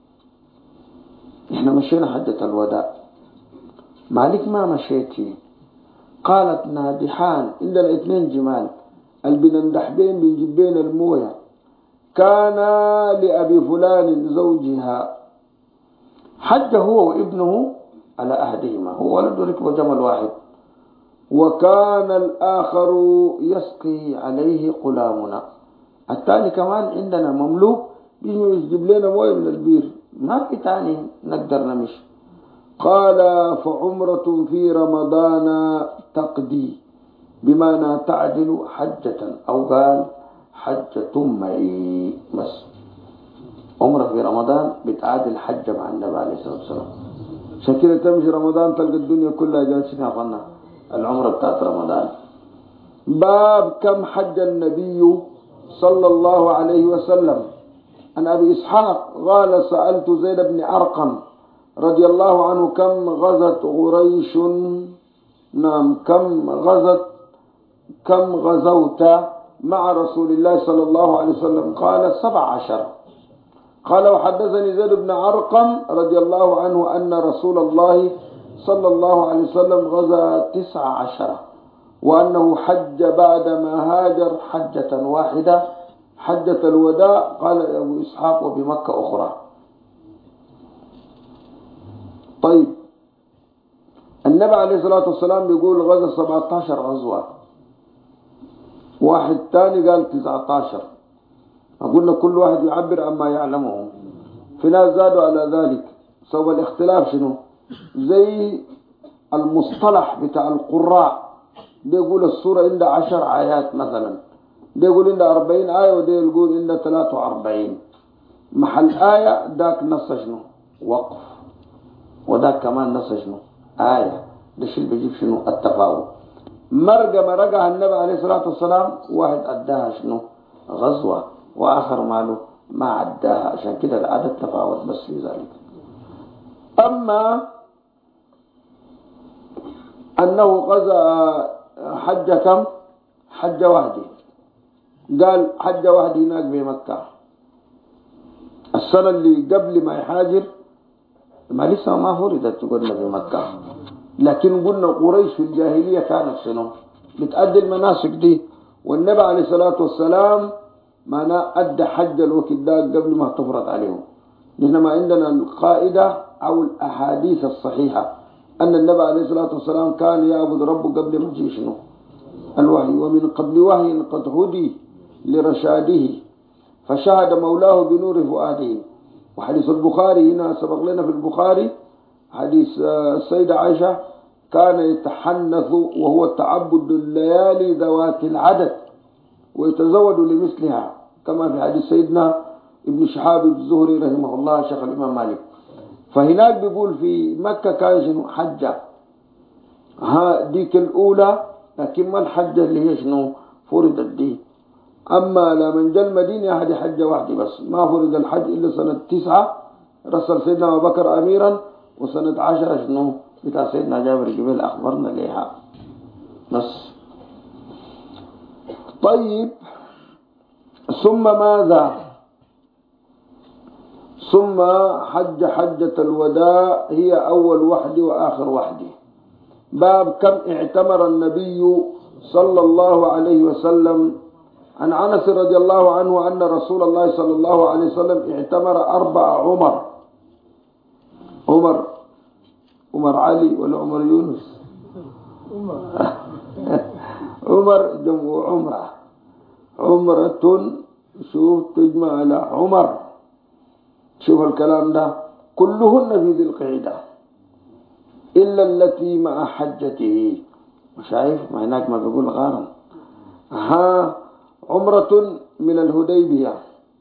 احنا مشينا حجة الوداع مالك ما مشيتي؟ قالت نادحان عندنا 2 جمال البنندحبين بنجبين المويه كان لأبي فلان زوجها حج هو وابنه على أهدهما هو ولد ركب جمل واحد وكان الآخر يسقي عليه غلامنا. الثاني كمان عندنا مملوك بيجي يجيب لنا مويه من البير ما في تاني نقدر نمشي. قال فعمرة في رمضان تقضي بمعنى تعدل حجة أو قال حجة معي بس. عمرة في رمضان بتعادل حجة مع النبي عليه الصلاة والسلام. عشان كده تمشي رمضان تلقى الدنيا كلها جالسين فيها العمرة بتاعت رمضان. باب كم حج النبي صلى الله عليه وسلم. عن أبي إسحاق قال سألت زيد بن أرقم رضي الله عنه كم غزت قريش نعم كم غزوت مع رسول الله صلى الله عليه وسلم؟ قال 17. قال وحدثني زيد بن أرقم رضي الله عنه أن رسول الله صلى الله عليه وسلم غزا 19 وأنه حج بعدما هاجر حجة واحدة حجة الوداع. قال أبو إسحاق وبمكة أخرى. طيب النبي عليه الصلاة والسلام بيقول غزا 17 غزوة واحد تاني قال 19. قلنا كل واحد يعبر عما يعلمه. في ناس زادوا على ذلك سبب الاختلاف شنو زي المصطلح بتاع القراء ده يقول السورة عندها 10 آيات مثلا ده يقول عندها 40 آية وده يقول عندها 43 محل آية داك نص شنو وقف وذاك كمان نص شنو آية. ده شيء بيجيب شنو التفاوت. مرقة النبي عليه الصلاة والسلام واحد أداها شنو غزوة وآخر ماله ما عداها عشان كده العدد تفاوت بس في ذلك. أما أنه غزا حج كم حج واحدة قال حج واحدة هناك بمكة السنة اللي قبل ما يحاجر ما لسه ما فرضت قلنا بمكة لكن قلنا قريش في الجاهلية كانت شنو بتأدي المناسك دي والنبي عليه الصلاة والسلام ما أدى حج الوقت ده قبل ما تفرض عليهم. إنما عندنا القائدة أو الأحاديث الصحيحة أن النبي عليه الصلاة والسلام كان يعبد ربه قبل ما يجي شنو الوحي ومن قبل وحي قد هدي لرشاده فشهد مولاه بنور فؤاده وحديث البخاري هنا سبق لنا في البخاري حديث السيدة عائشة كان يتحنث وهو تعبد الليالي ذوات العدد ويتزود لمثلها، كما في حديث سيدنا ابن شهاب الزهري رحمه الله شيخ الإمام مالك. فهناك بيقول في مكة كان شنو حجة، ديك الأولى، لكن ما الحجة اللي هي شنو فرضت دي. أما لمن جاء المدينة هذه حجة واحدة بس، ما فرض الحج إلا سنة 9 رسل سيدنا أبو بكر أميرا، وسنة 10 شنو بتاع سيدنا جابر قبل أخبرنا ليها بس. طيب ثم ماذا؟ ثم حجة الوداع هي أول وحدة وآخر وحدة. باب كم اعتمر النبي صلى الله عليه وسلم. عن أنس رضي الله عنه أن رسول الله صلى الله عليه وسلم اعتمر 4 عمر. عمر علي ولا عمر يونس؟ عمر جمع عمرة. عمرة شوف تجمع على عمر. شوف الكلام ده كلهن في ذي القعدة إلا التي مع حجته. شايف ما هناك ما بيقول غارا. عمرة من الهديبية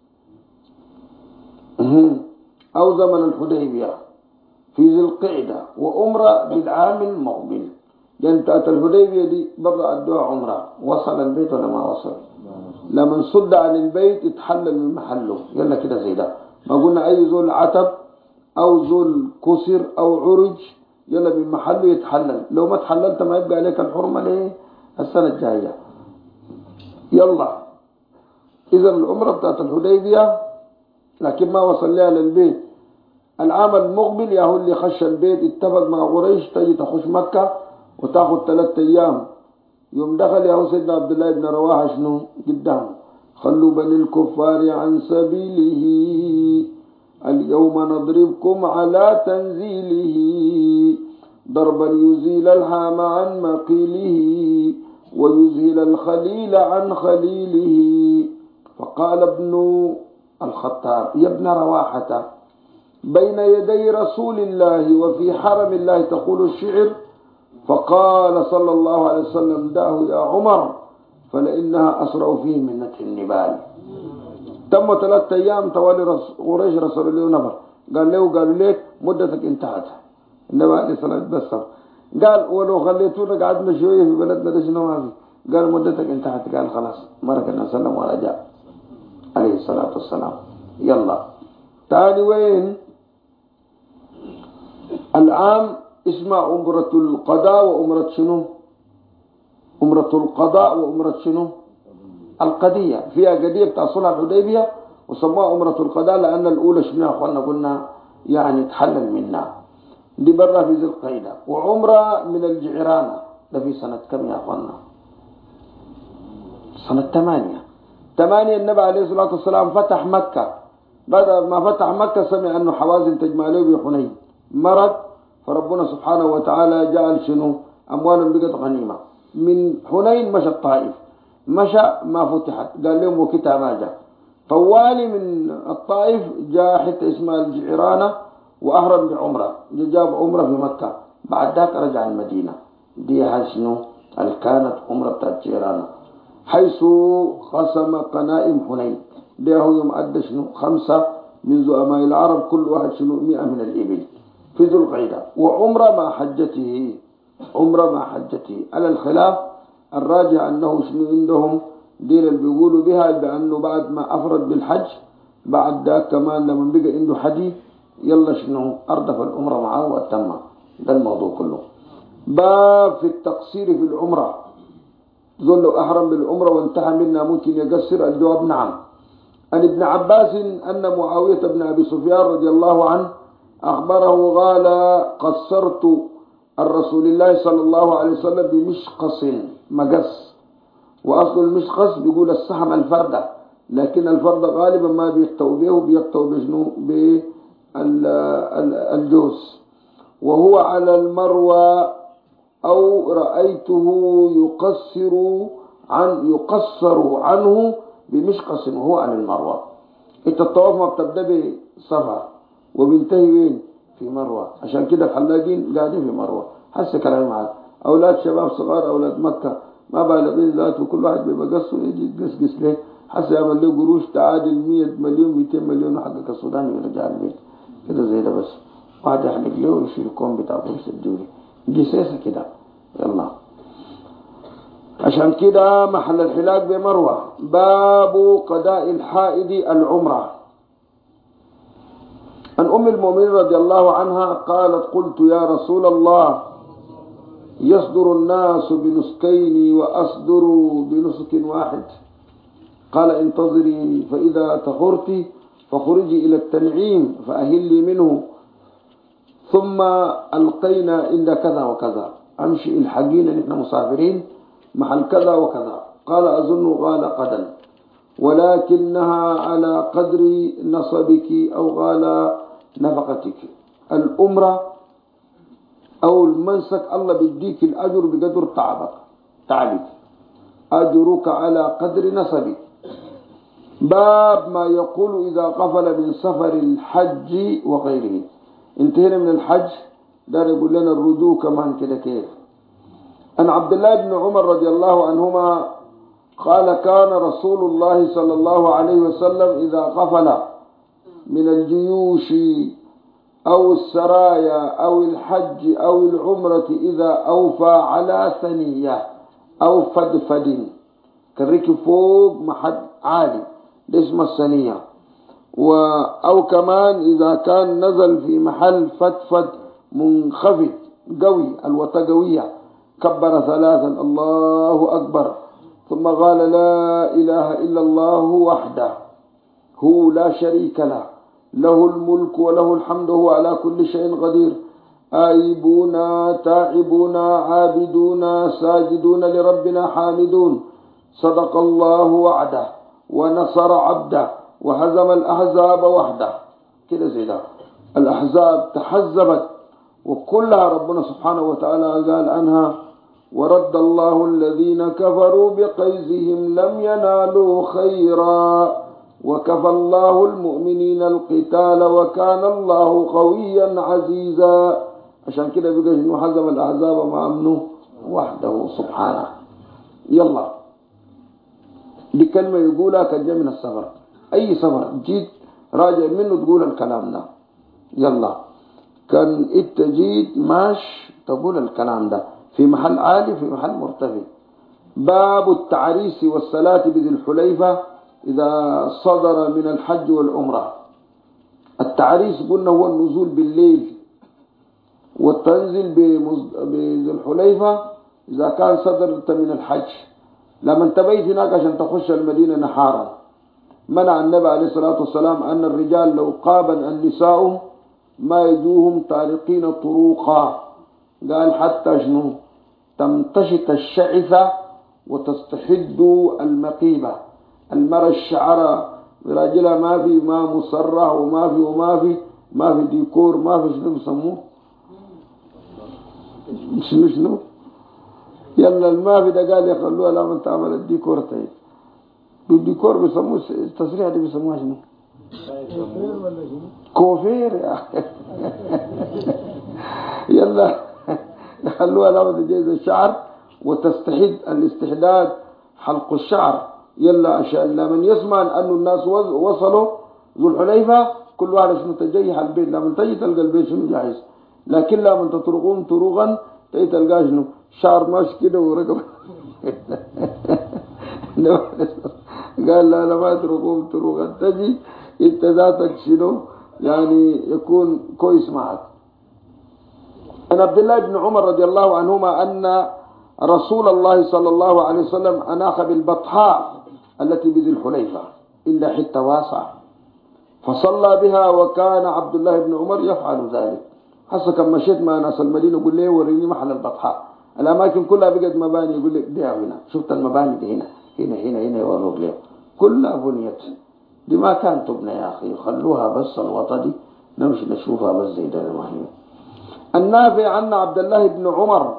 أو زمن الهديبية في ذي القعدة، وعمرة بالعام المقبل. يعني تأتى الهديبية دي برا الدعاء عمرة. وصل البيت ولا ما وصل؟ لمن صد عن البيت يتحلل من محله. يلا كده زي ده، ما قلنا أي زول عتب أو زول كسر أو عرج يلا من محله يتحلل. لو ما تحللت ما يبقى عليك الحرمة ليه السنة الجاية. يلا إذا العمرة بتاعت الهديبية لكن ما وصل لها للبيت. العام المقبل يا هو اللي خش البيت اتفق مع قريش تجي تخش مكة وتاخد 3 أيام. يوم دخل يا هو سيدنا عبد الله بن رواحة شنو قدام؟ خلوا بني الكفار عن سبيله اليوم نضربكم على تنزيله ضربا يزيل الهام عن مقيله ويزيل الخليل عن خليله. فقال ابن الخطاب يا ابن رواحة بين يدي رسول الله وفي حرم الله تقول الشعر. فقال صلى الله عليه وسلم دعه يا عمر فلإنها أسرع فيه من نتح النبال. تم 3 أيام توالي قريش رسول له نفر قالوا ليك مدتك انتهت. النبي عليه الصلاة والسلام قال ولو خليتونا قعدنا شوية في بلدنا ده شنو هذه؟ قال مدتك انتهت. قال خلاص مركنا سلم ورجع عليه الصلاة والسلام. يلا تاني وين؟ العام اسمها عمرة القضاء وعمرة شنو؟ عمرة القضاء وعمرة شنو؟ القضية. فيها قضية بتاع صلح الحديبية وسموها عمرة القضاء لأن الأولى شنو يا أخوانا قلنا يعني تحلل منها. دي برا في ذي القعدة. وعمرة من الجعرانة ده في سنة كم يا أخوانا؟ سنة 8 النبي عليه الصلاة والسلام فتح مكة. بعد ما فتح مكة سمع أنه حوازن تجمع له بحنين مرض، فربنا سبحانه وتعالى جعل شنو أموالهم بقت غنيمة. من حنين مشى الطائف، مشى ما فتحت، قال لهم وكتها ما جاء. طوالي من الطائف جاء حتى اسمها الجعرانة وأهرم بعمرة، جاب عمرة في مكة. بعد ذاك رجع المدينة. دي شنو اللي كانت عمرة بتاعت الجعرانة حيث خصم قنائم حنين. ده هو يوم أدى شنو 5 من زعماء العرب كل واحد شنو 100 من الإبل في ذو القعدة. وعمرة مع حجته، عمرة مع حجته على الخلاف الراجع أنه شنو عندهم دين اللي بيقولوا بها بأنه بعد ما أفرد بالحج بعد ذاك كمان لما بقى عنده حدي يلا شنو أردف العمرة معه وأتمه. ده الموضوع كله. باب في التقصير في العمرة. ظل أحرم بالعمرة وانتهى منا ممكن يقصر؟ الجواب نعم. عن ابن عباس أن معاوية بن أبي سفيان رضي الله عنه أخبره قال قصرت الرسول الله صلى الله عليه وسلم بمشقص مقص. وأصل المشقص بيقول السهم الفردة، لكن الفردة غالبا ما بيقطعوا به، بيقطعوا بجنو بالجوز. وهو على المروى أو رأيته يقصر عنه بمشقص وهو على المروى. انت الطواف ما بتبدأ بصفا وبينتهي وين؟ في مروة. عشان كده الحلاقين قاعدين في مروة. حس كلامي معاك. أولاد شباب صغار أولاد مكة ما بالغين ذاته كل واحد بيبقى قصه يجي يقصقص له حس يعمل له قروش تعادل 100 مليون 200 مليون وحقك السوداني ويرجع البيت كده زي ده. بس واحد يحلق له ويشيل الكون بتاع فلوس الدولي جسيسة كده. يلا عشان كده محل الحلاق بمروة. باب قضاء الحائض العمرة. عن أم المؤمنين رضي الله عنها قالت قلت يا رسول الله يصدر الناس بنسكين وأصدر بنسك واحد. قال انتظري فإذا طهرت فخرجي إلى التنعيم فأهلي منه ثم ألقينا عند كذا وكذا. أمشي الحقين نحن مسافرين محل كذا وكذا. قال أظن قال قدر ولكنها على قدر نصبك أو قال نفقتك. الأمرة أو المنسك الله بيديك الأجر بقدر تعبك أجرك على قدر نصبك. باب ما يقول إذا قفل من سفر الحج وغيره. انتهينا من الحج دار يقول لنا الرجوع كمان كده كيف. أن عبد الله بن عمر رضي الله عنهما قال كان رسول الله صلى الله عليه وسلم إذا قفل من الجيوش أو السرايا أو الحج أو العمرة إذا أوفى على ثنية أو فدفد كالركب فوق محد عالي اسم الثنية أو كمان إذا كان نزل في محل فدفد منخفض قوي الوطا قوية كبر ثلاثا الله أكبر ثم قال لا إله إلا الله وحده هو لا شريك له له الملك وله الحمد هو على كل شيء قدير آيبون تائبون عابدون ساجدون لربنا حامدون صدق الله وعده ونصر عبده وهزم الأحزاب وحده. كده زي ده الأحزاب تحزبت وكلها ربنا سبحانه وتعالى قال عنها ورد الله الذين كفروا بقيزهم لم ينالوا خيرا وكفى الله المؤمنين القتال وكان الله قويا عزيزا. عشان كده بيقول انه هزم الاحزاب مع امنه وحده سبحانه. يلا دي كلمه يقولها كان جاي من السفر. اي سفر جيت راجع منه تقول الكلام ده. يلا كان انت جيت ماش تقول الكلام ده في محل عالي في محل مرتفع. باب التعريس والصلاه بذي الحليفه إذا صدر من الحج والعمرة. التعريس قلنا هو النزول بالليل والتنزل بذي الحليفة إذا كان صدرت من الحج. لما انتبهت هناك عشان تخش المدينة نحارا منع النبي عليه الصلاة والسلام أن الرجال لو قابل النساء ما يجوهم طارقين طروقا. قال حتى شنو تمتشط الشعثة وتستحد المقيبة. المرأة الشعرة راجلها ما في ما مصرح وما في ديكور ما في شنو بسموه شنو يلا الما في ده قال يخلوها لما تعمل الديكور. طيب الديكور بيسموه التصريح ده بيسموها شنو كوفير يا يلا يخلوها لما تجهز الشعر وتستحد الاستحداد حلق الشعر. يلا عشان لمن يسمع أن الناس وصلوا ذو الحليفة كل واحد شنو تجيح البيت. لما تجي تلقى البيت شنو جاهز. لكن لما تطرقون طرقا تجي تلقى شنو شعر ماشي كده ورقب قال لا ما تطرقون طرقا تجي انت ذاتك شنو يعني يكون كويس معك. عن عبد الله بن عمر رضي الله عنهما أن رسول الله صلى الله عليه وسلم أناخ بالبطحاء التي بذي الحليفة إلا حتة واسعة فصلى بها وكان عبد الله بن عمر يفعل ذلك. حسا كم مشيت مع ناس المدينة يقول لي وريني محل البطحاء. الأماكن كلها بقت مباني يقول لك دي هنا شفت المباني دي هنا يوروا له كلها بنيت دي ما كانت تبنى يا أخي خلوها بس الوطا دي نمشي نشوفها بس زي ده المهم. النافع أن عبد الله بن عمر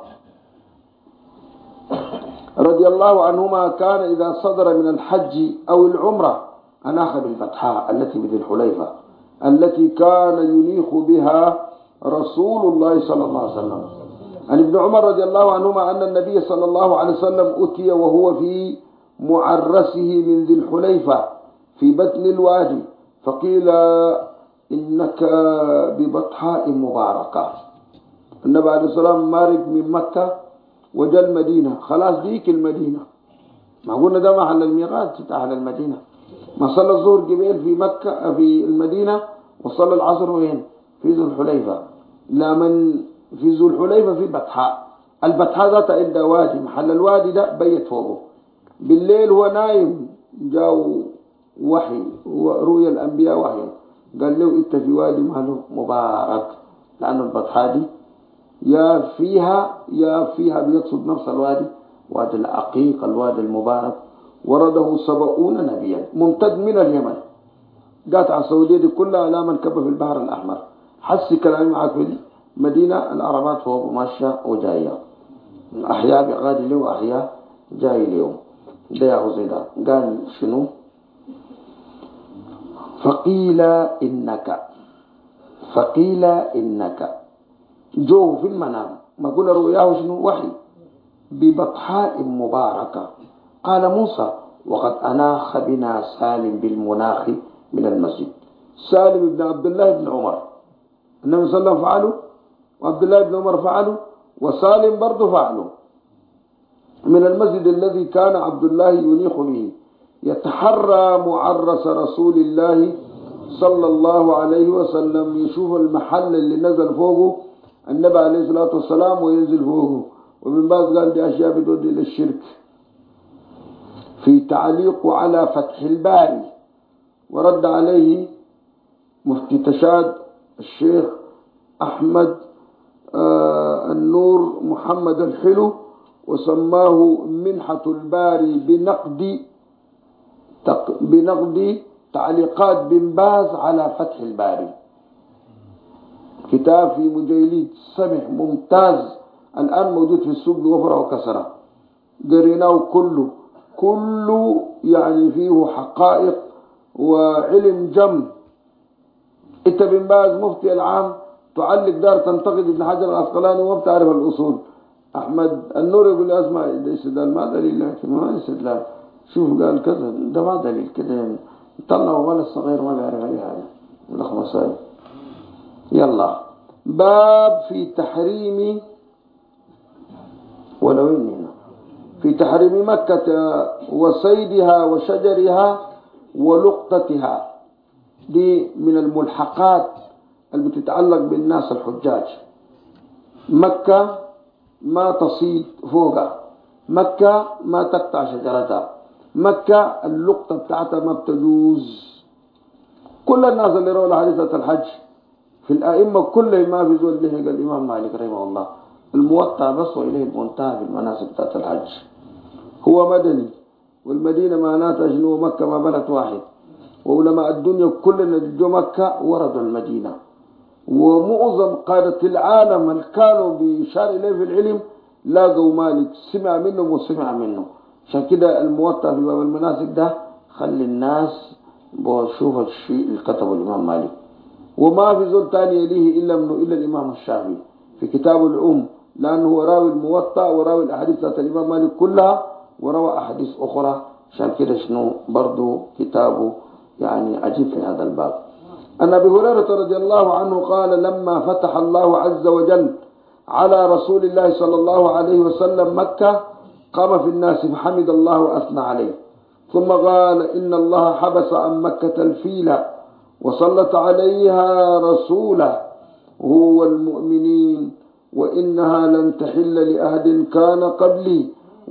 رضي الله عنهما كان إذا صدر من الحج أو العمرة أناخ بالبطحاء التي بذي الحليفة التي كان ينيخ بها رسول الله صلى الله عليه وسلم. عن ابن عمر رضي الله عنهما أن النبي صلى الله عليه وسلم أتي وهو في معرسه من ذي الحليفة في بطن الوادي، فقيل إنك ببطحاء مباركة. النبي عليه الصلاة والسلام مارق من مكة وجاء المدينة، خلاص ديك المدينة، ما قلنا ده محل الميقات بتاع أهل المدينة. ما صلى الظهر قبيل في مكة في المدينة، وصلى العصر وين؟ في ذو الحليفة. لا، من في ذو الحليفة في بطحاء. البطحاء ذات عند وادي، محل الوادي ده بيت فوقه. بالليل هو نايم جاء وحي ورؤيا الأنبياء وحي، قال له انت في وادي ماله مبارك، لأن البطحاء دي يا فيها بيقصد نفس الوادي، وادي العقيق، الوادي المبارك، ورده 70 نبيا ممتد من اليمن قاطع السعودية دي كلها على من كب في البحر الأحمر. حسي كلامي معك في المدينة، العربات فوق ماشية وجاية، أحياء بغادي له وأحياء جاي له. ده يا غزيلا قال شنو؟ فقيل إنك جوه في المنام، ما قلنا رؤياه شنو؟ وحي ببطحاء مباركة. قال موسى وقد أناخ بنا سالم بالمناخ من المسجد. سالم بن عبد الله بن عمر، النبي صلى الله عليه وسلم فعله، وعبد الله بن عمر فعله، وسالم برضه فعله، من المسجد الذي كان عبد الله ينيخ به، يتحرى معرس رسول الله صلى الله عليه وسلم، يشوف المحل اللي نزل فوقه النبي عليه الصلاة والسلام وينزل فوقه. ومن بعد قال دي أشياء بتودي إلى الشرك. في تعليق على فتح الباري، ورد عليه مفتي تشاد الشيخ أحمد النور محمد الحلو، وسماه منحة الباري بنقد تعليقات بن باز على فتح الباري. كتاب في مجيليد سمح ممتاز، الآن موجود في السوق بوفرة وكسرة، قريناه كله يعني فيه حقائق وعلم جم. انت بن باز مفتي العام تعلق دار تنتقد ابن حجر العسقلاني وما بتعرف الأصول. أحمد النور يقول أسمع الاستدلال ما دليل، لكن ما استدلال، شوف قال كذا ده ما دليل كده، طلع ولا الصغير ما بيعرف عليه حاجة الأخمصاي. يلا باب في تحريم، ولو هنا في تحريم مكة وصيدها وشجرها ولقطتها. دي من الملحقات اللي بتتعلق بالناس الحجاج. مكة ما تصيد فوقها، مكة ما تقطع شجرتها، مكة اللقطة بتاعتها ما بتجوز. كل الناس اللي رووا حديثة الحج في الأئمة كلهم ما في زول لحق الإمام مالك رحمه الله. الموطأ بس وإليه المنتهى في المناسك بتاعت الحج. هو مدني، والمدينة معناتها شنو؟ مكة ما بلد واحد، وعلماء الدنيا كلنا جو مكة وردوا المدينة. ومعظم قادة العالم اللي كانوا بيشار إليه في العلم لاقوا مالك، سمع منهم وسمع منه. عشان كده الموطأ في باب المناسك ده خلي الناس بشوف الشيء اللي كتبه الإمام مالك. وما في زول تاني يليه إلا الإمام الشافعي في كتاب الأم، لأنه هو راوي الموطأ وراوي الأحاديث بتاعت الإمام مالك كلها، وروى أحاديث أخرى. عشان كده شنو برضو كتابه يعني عجيب في هذا الباب. أن أبي هريرة رضي الله عنه قال لما فتح الله عز وجل على رسول الله صلى الله عليه وسلم مكة قام في الناس فحمد الله وأثنى عليه، ثم قال إن الله حبس عن مكة الفيل وسلط عليها رسوله هو المؤمنين، وإنها لن تحل لأحد كان قبلي،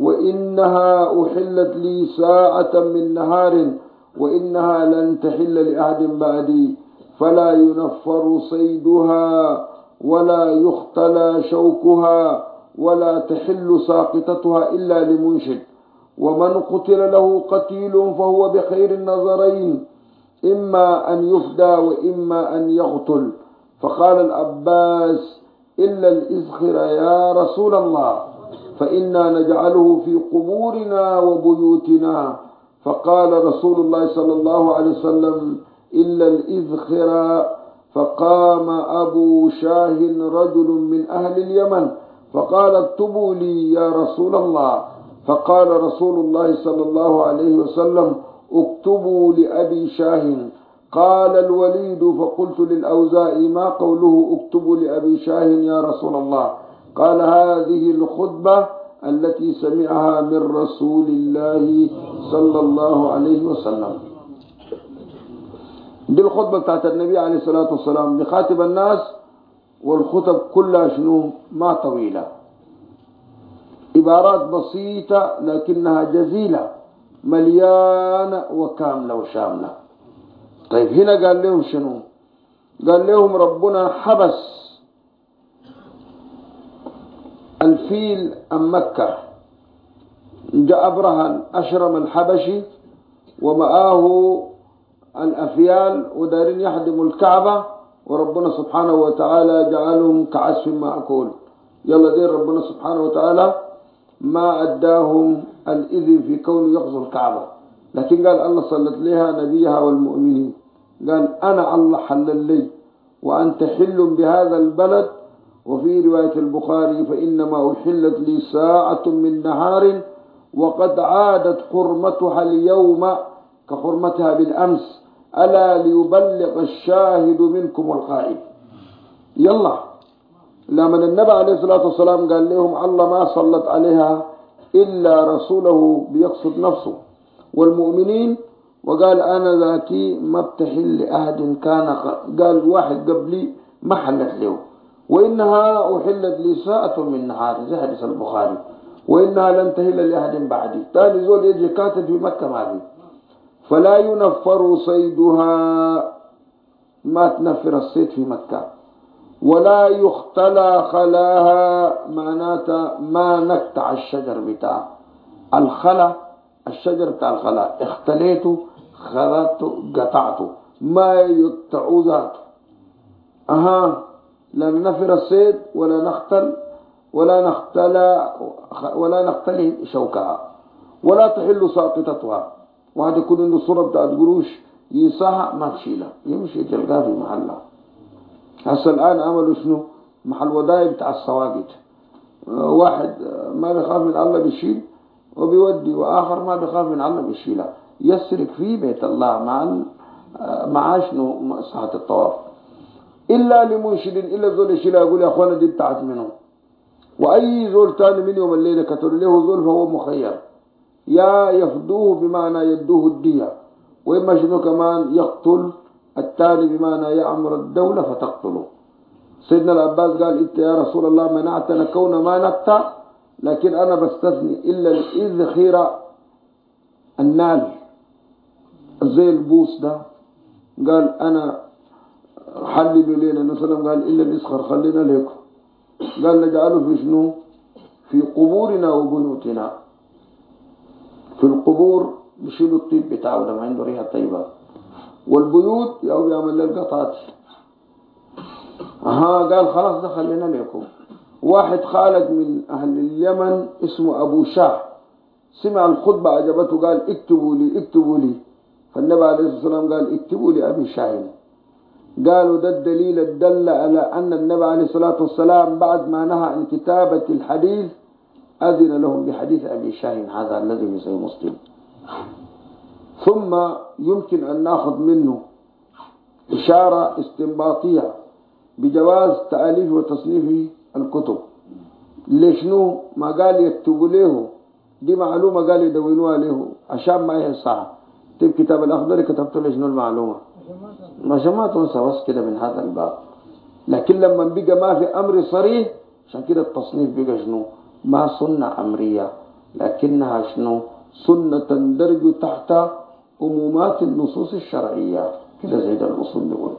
وإنها أحلت لي ساعة من نهار، وإنها لن تحل لأحد بعدي، فلا ينفر صيدها ولا يختلى شوكها ولا تحل ساقطتها إلا لمنشد، ومن قتل له قتيل فهو بخير النظرين، إما أن يفدى وإما أن يقتل. فقال العباس إلا الإزخر يا رسول الله، فإنا نجعله في قبورنا وبيوتنا. فقال رسول الله صلى الله عليه وسلم إلا الإذخر. فقام أبو شاه رجل من أهل اليمن فقال اكتبوا لي يا رسول الله. فقال رسول الله صلى الله عليه وسلم اكتبوا لأبي شاه. قال الوليد فقلت للأوزاعي ما قوله اكتبوا لأبي شاه يا رسول الله؟ قال هذه الخطبة التي سمعها من رسول الله صلى الله عليه وسلم. دي الخطبة بتاعت النبي عليه الصلاة والسلام بخاتب الناس، والخطب كلها شنو؟ ما طويلة، عبارات بسيطة لكنها جزيلة مليانة وكاملة وشاملة. طيب هنا قال لهم شنو؟ قال لهم ربنا حبس الفيل عن مكة. جاء أبرهة الأشرم الحبشي ومآه الأفيال ودارين يحدموا الكعبة، وربنا سبحانه وتعالى جعلهم كعسف مأكول. يلا دين ربنا سبحانه وتعالى ما أداهم الإذن في كون يغزو الكعبة، لكن قال الله صلت لها نبيها والمؤمنين، قال أنا الله حلل لي وأنت حل بهذا البلد. وفي رواية البخاري فإنما أحلت لي ساعة من نهار وقد عادت حرمتها اليوم كحرمتها بالأمس، ألا ليبلغ الشاهد منكم الغائب. يلا لما النبي عليه الصلاة والسلام قال لهم الله ما صلت عليها إلا رسوله بيقصد نفسه والمؤمنين، وقال أنا ذاتي ما بتحل لأحد كان قال واحد قبلي ما حلت له، وإنها أحلت لي ساعة من نهار زي حديث البخاري، وإنها لن تحل لأحد بعدي. تاني زول يجي كاتب في مكة ما في، فلا ينفر صيدها، ما تنفر الصيد في مكة، ولا يختلى خلاها، معناتها ما نقطع الشجر بتاع الخلا، الشجر بتاع الخلا اختليته خلطته قطعته، ما يقطعوا ذاته. لا ننفر الصيد ولا نختلي شوكها، ولا تحل ساقطتها. واحد يكون عنده صورة بتاعت قروش ينساها ما تشيلها، يمشي تلقاها في محلها. هسه الآن عملوا شنو؟ محل ودايع بتاع السواقط، واحد ما بيخاف من الله بيشيل وبيودي، وآخر ما بيخاف من الله بيشيلها، يسرق في بيت الله مع شنو؟ مساحة الطواف. إلا لمنشد، إلا زول يشيلها يقول يا أخوانا دي بتاعت منه، وأي زول تاني من يوم الليلة كتر له زول فهو مخير، يا يفدوه بمعنى يدوه الدية، وإما شنو كمان يقتل التالي بمعنى يأمر الدولة فتقتله. سيدنا العباس قال انت يا رسول الله منعتنا كون ما نقطع، لكن أنا بستثني إلا الإذخير النال زي البوس ده. قال أنا حللوا لنا نسلم، قال إلا الإسخر خلينا لكم، قال نجعله في شنو؟ في قبورنا وبيوتنا. في القبور بيشيلوا الطيب بتاعه لما عنده ريحة طيبة، والبيوت يا بيعمل للقطات. قال خلاص ده خلينا لكم. واحد خالد من أهل اليمن اسمه أبو شاه سمع الخطبة عجبته، قال اكتبوا لي اكتبوا لي. فالنبي عليه الصلاة والسلام قال اكتبوا لأبي شاه. قالوا ده الدليل الدل على أن النبي عليه الصلاة والسلام بعد ما نهى عن كتابة الحديث أذن لهم بحديث أبي شاه هذا الذي في صحيح مسلم. ثم يمكن أن نأخذ منه إشارة استنباطية بجواز تأليف وتصنيف الكتب. ليشنو ما قال يكتبوا له؟ دي معلومة قال يدونوها له عشان ما ينساها. تب كتاب الأخضر كتبت له شنو المعلومة؟ عشان ما تنسى بس كده من هذا الباب. لكن لما بقى ما في أمر صريح عشان كده التصنيف بقى شنو؟ ما سنة أمرية، لكنها شنو؟ سنة تندرج تحت عمومات النصوص الشرعية كده زي ده الأصول بيقول.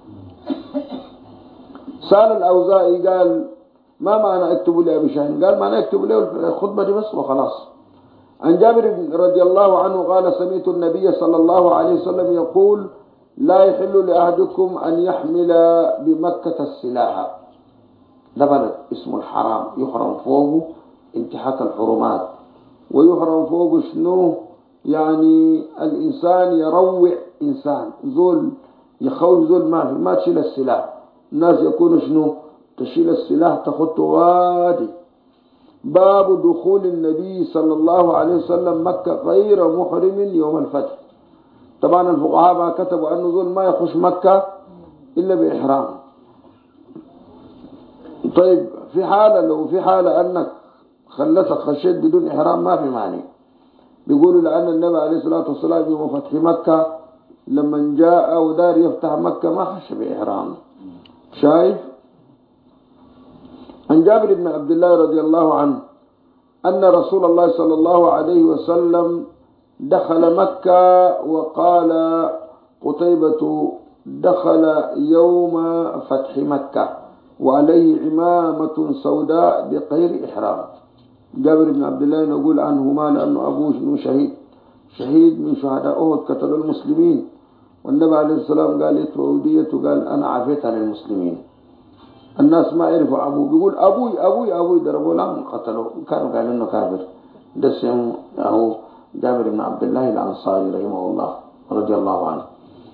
سأل الأوزاعي قال ما معنى اكتبوا لي أبي شاهين؟ قال معنى اكتبوا له الخطبة دي بس وخلاص. عن جابر رضي الله عنه قال سمعت النبي صلى الله عليه وسلم يقول لا يحل لأحدكم أن يحمل بمكة السلاح. ده بلد اسمه الحرام يحرم فوقه انتهاك الحرمات، ويحرم فوقه شنو؟ يعني الإنسان يروع إنسان، زول يخوف زول ما تشيل السلاح. الناس يكونوا شنو؟ تشيل السلاح تخطه وادي. باب دخول النبي صلى الله عليه وسلم مكة غير محرم يوم الفتح. طبعا الفقهاء ما كتبوا أنه زول ما يخش مكة إلا بإحرام. طيب لو في حالة أنك خشيت بدون إحرام ما في مانع. بيقولوا لأن النبي عليه الصلاة والسلام يوم فتح مكة لما جاء ودار يفتح مكة ما خش بإحرام. شايف؟ عن جابر بن عبد الله رضي الله عنه أن رسول الله صلى الله عليه وسلم دخل مكة، وقال قتيبة دخل يوم فتح مكة وعليه عمامة سوداء بغير إحرام. جابر بن عبد الله نقول عنهما لأنه أبوه شهيد من شهداء أحد قتلوا المسلمين، والنبي عليه السلام قال اتوديته، قال أنا عفيت عن المسلمين. الناس ما يعرفوا أبوه، بيقول أبوي ضربوا لهم قتلوا، كانوا قالوا إنه كافر. ده اسمه جابر بن عبد الله الأنصاري رحمه الله رضي الله عنه.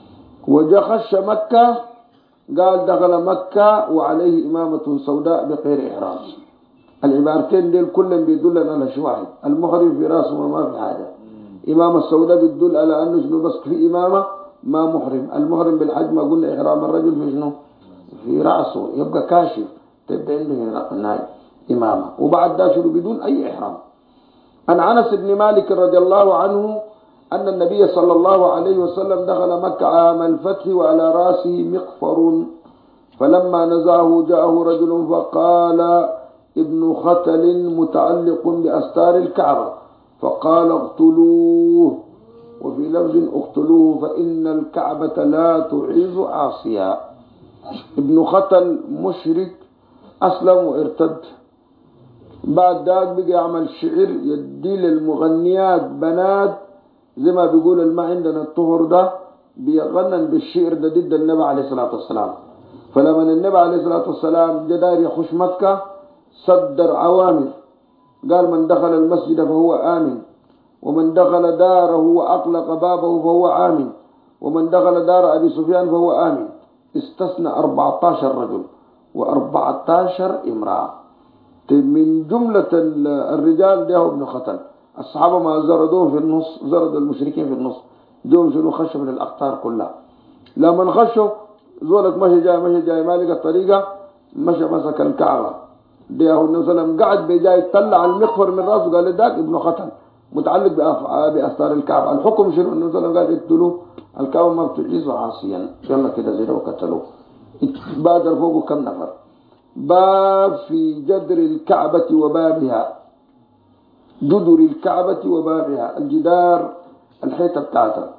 وخش مكة، قال دخل مكة وعليه إمامة سوداء بغير إحرام. العبارتين دول كلهم بيدلنا على شيء واحد، المحرم في راسه وما في حاجة. إمامة السوداء بتدل على أنه شنو؟ بس في إمامة ما محرم. المحرم بالحج ما قلنا إحرام الرجل في شنو؟ في رأسه، يبقى كاشف، تبدأ عنده إمامة، وبعد داشر بدون أي إحرام. عن أنس بن مالك رضي الله عنه أن النبي صلى الله عليه وسلم دخل مكة عام الفتح وعلى رأسه مقفر، فلما نزعه جاءه رجل فقال ابن ختل متعلق بأستار الكعبة، فقال اقتلوه، وفي لفظ اقتلوه فإن الكعبة لا تعز عاصيا. ابن ختل مشرك أسلم وارتد، بعد ذلك بقى يعمل شعر يدي للمغنيات بنات، زي ما بيقول ما عندنا الطهر ده، بيغنن بالشعر ده ضد النبي عليه الصلاة والسلام. فلما النبي عليه الصلاة والسلام جدار يخش مكة صدر عوامر، قال من دخل المسجد فهو آمن، ومن دخل داره وأغلق بابه فهو آمن، ومن دخل دار أبي سفيان فهو آمن. استثنى 14 رجل و14 امرأة. من جملة الرجال ده ابن ختل. الصحابة ما زردوهم في النص، زرد المشركين في النص، دوم شنو خشوا من الأقطار كلها. لما خشوا زولك مشي جاي مالك الطريقة، مشى مسك الكعبة، ده النبي صلى الله عليه وسلم قعد بجاي طلع المقفر من راسه، قال ذاك ابن ختل متعلق بأستار الكعبة. الحكم شنو؟ النبي صلى الله عليه وسلم قال يقتلوه، الكعبة ما بتعيزه عاصيا، يلا كده زي وقتلوه. بادر فوقه كم نفر. باب في جدر الكعبة وبابها، جدر الكعبة وبابها، الجدار الحيطة بتاعتها.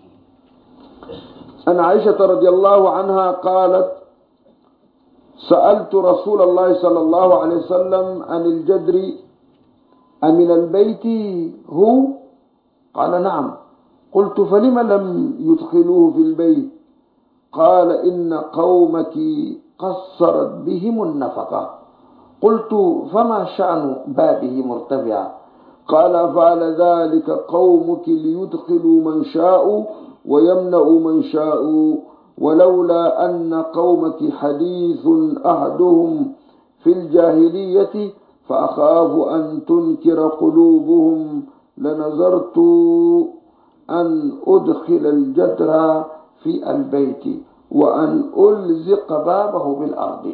أن عائشة رضي الله عنها قالت سألت رسول الله صلى الله عليه وسلم عن الجدر أمن البيت هو؟ قال نعم. قلت فلم لم يدخلوه في البيت؟ قال إن قومك قصرت بهم النفقة. قلت فما شأن بابه مرتفعا؟ قال فعل ذلك قومك ليدخلوا من شاءوا ويمنعوا من شاءوا، ولولا أن قومك حديث أحدهم في الجاهلية فأخاف أن تنكر قلوبهم لنظرت أن أدخل الجدر في البيت وأن ألزق بابه بالأرض.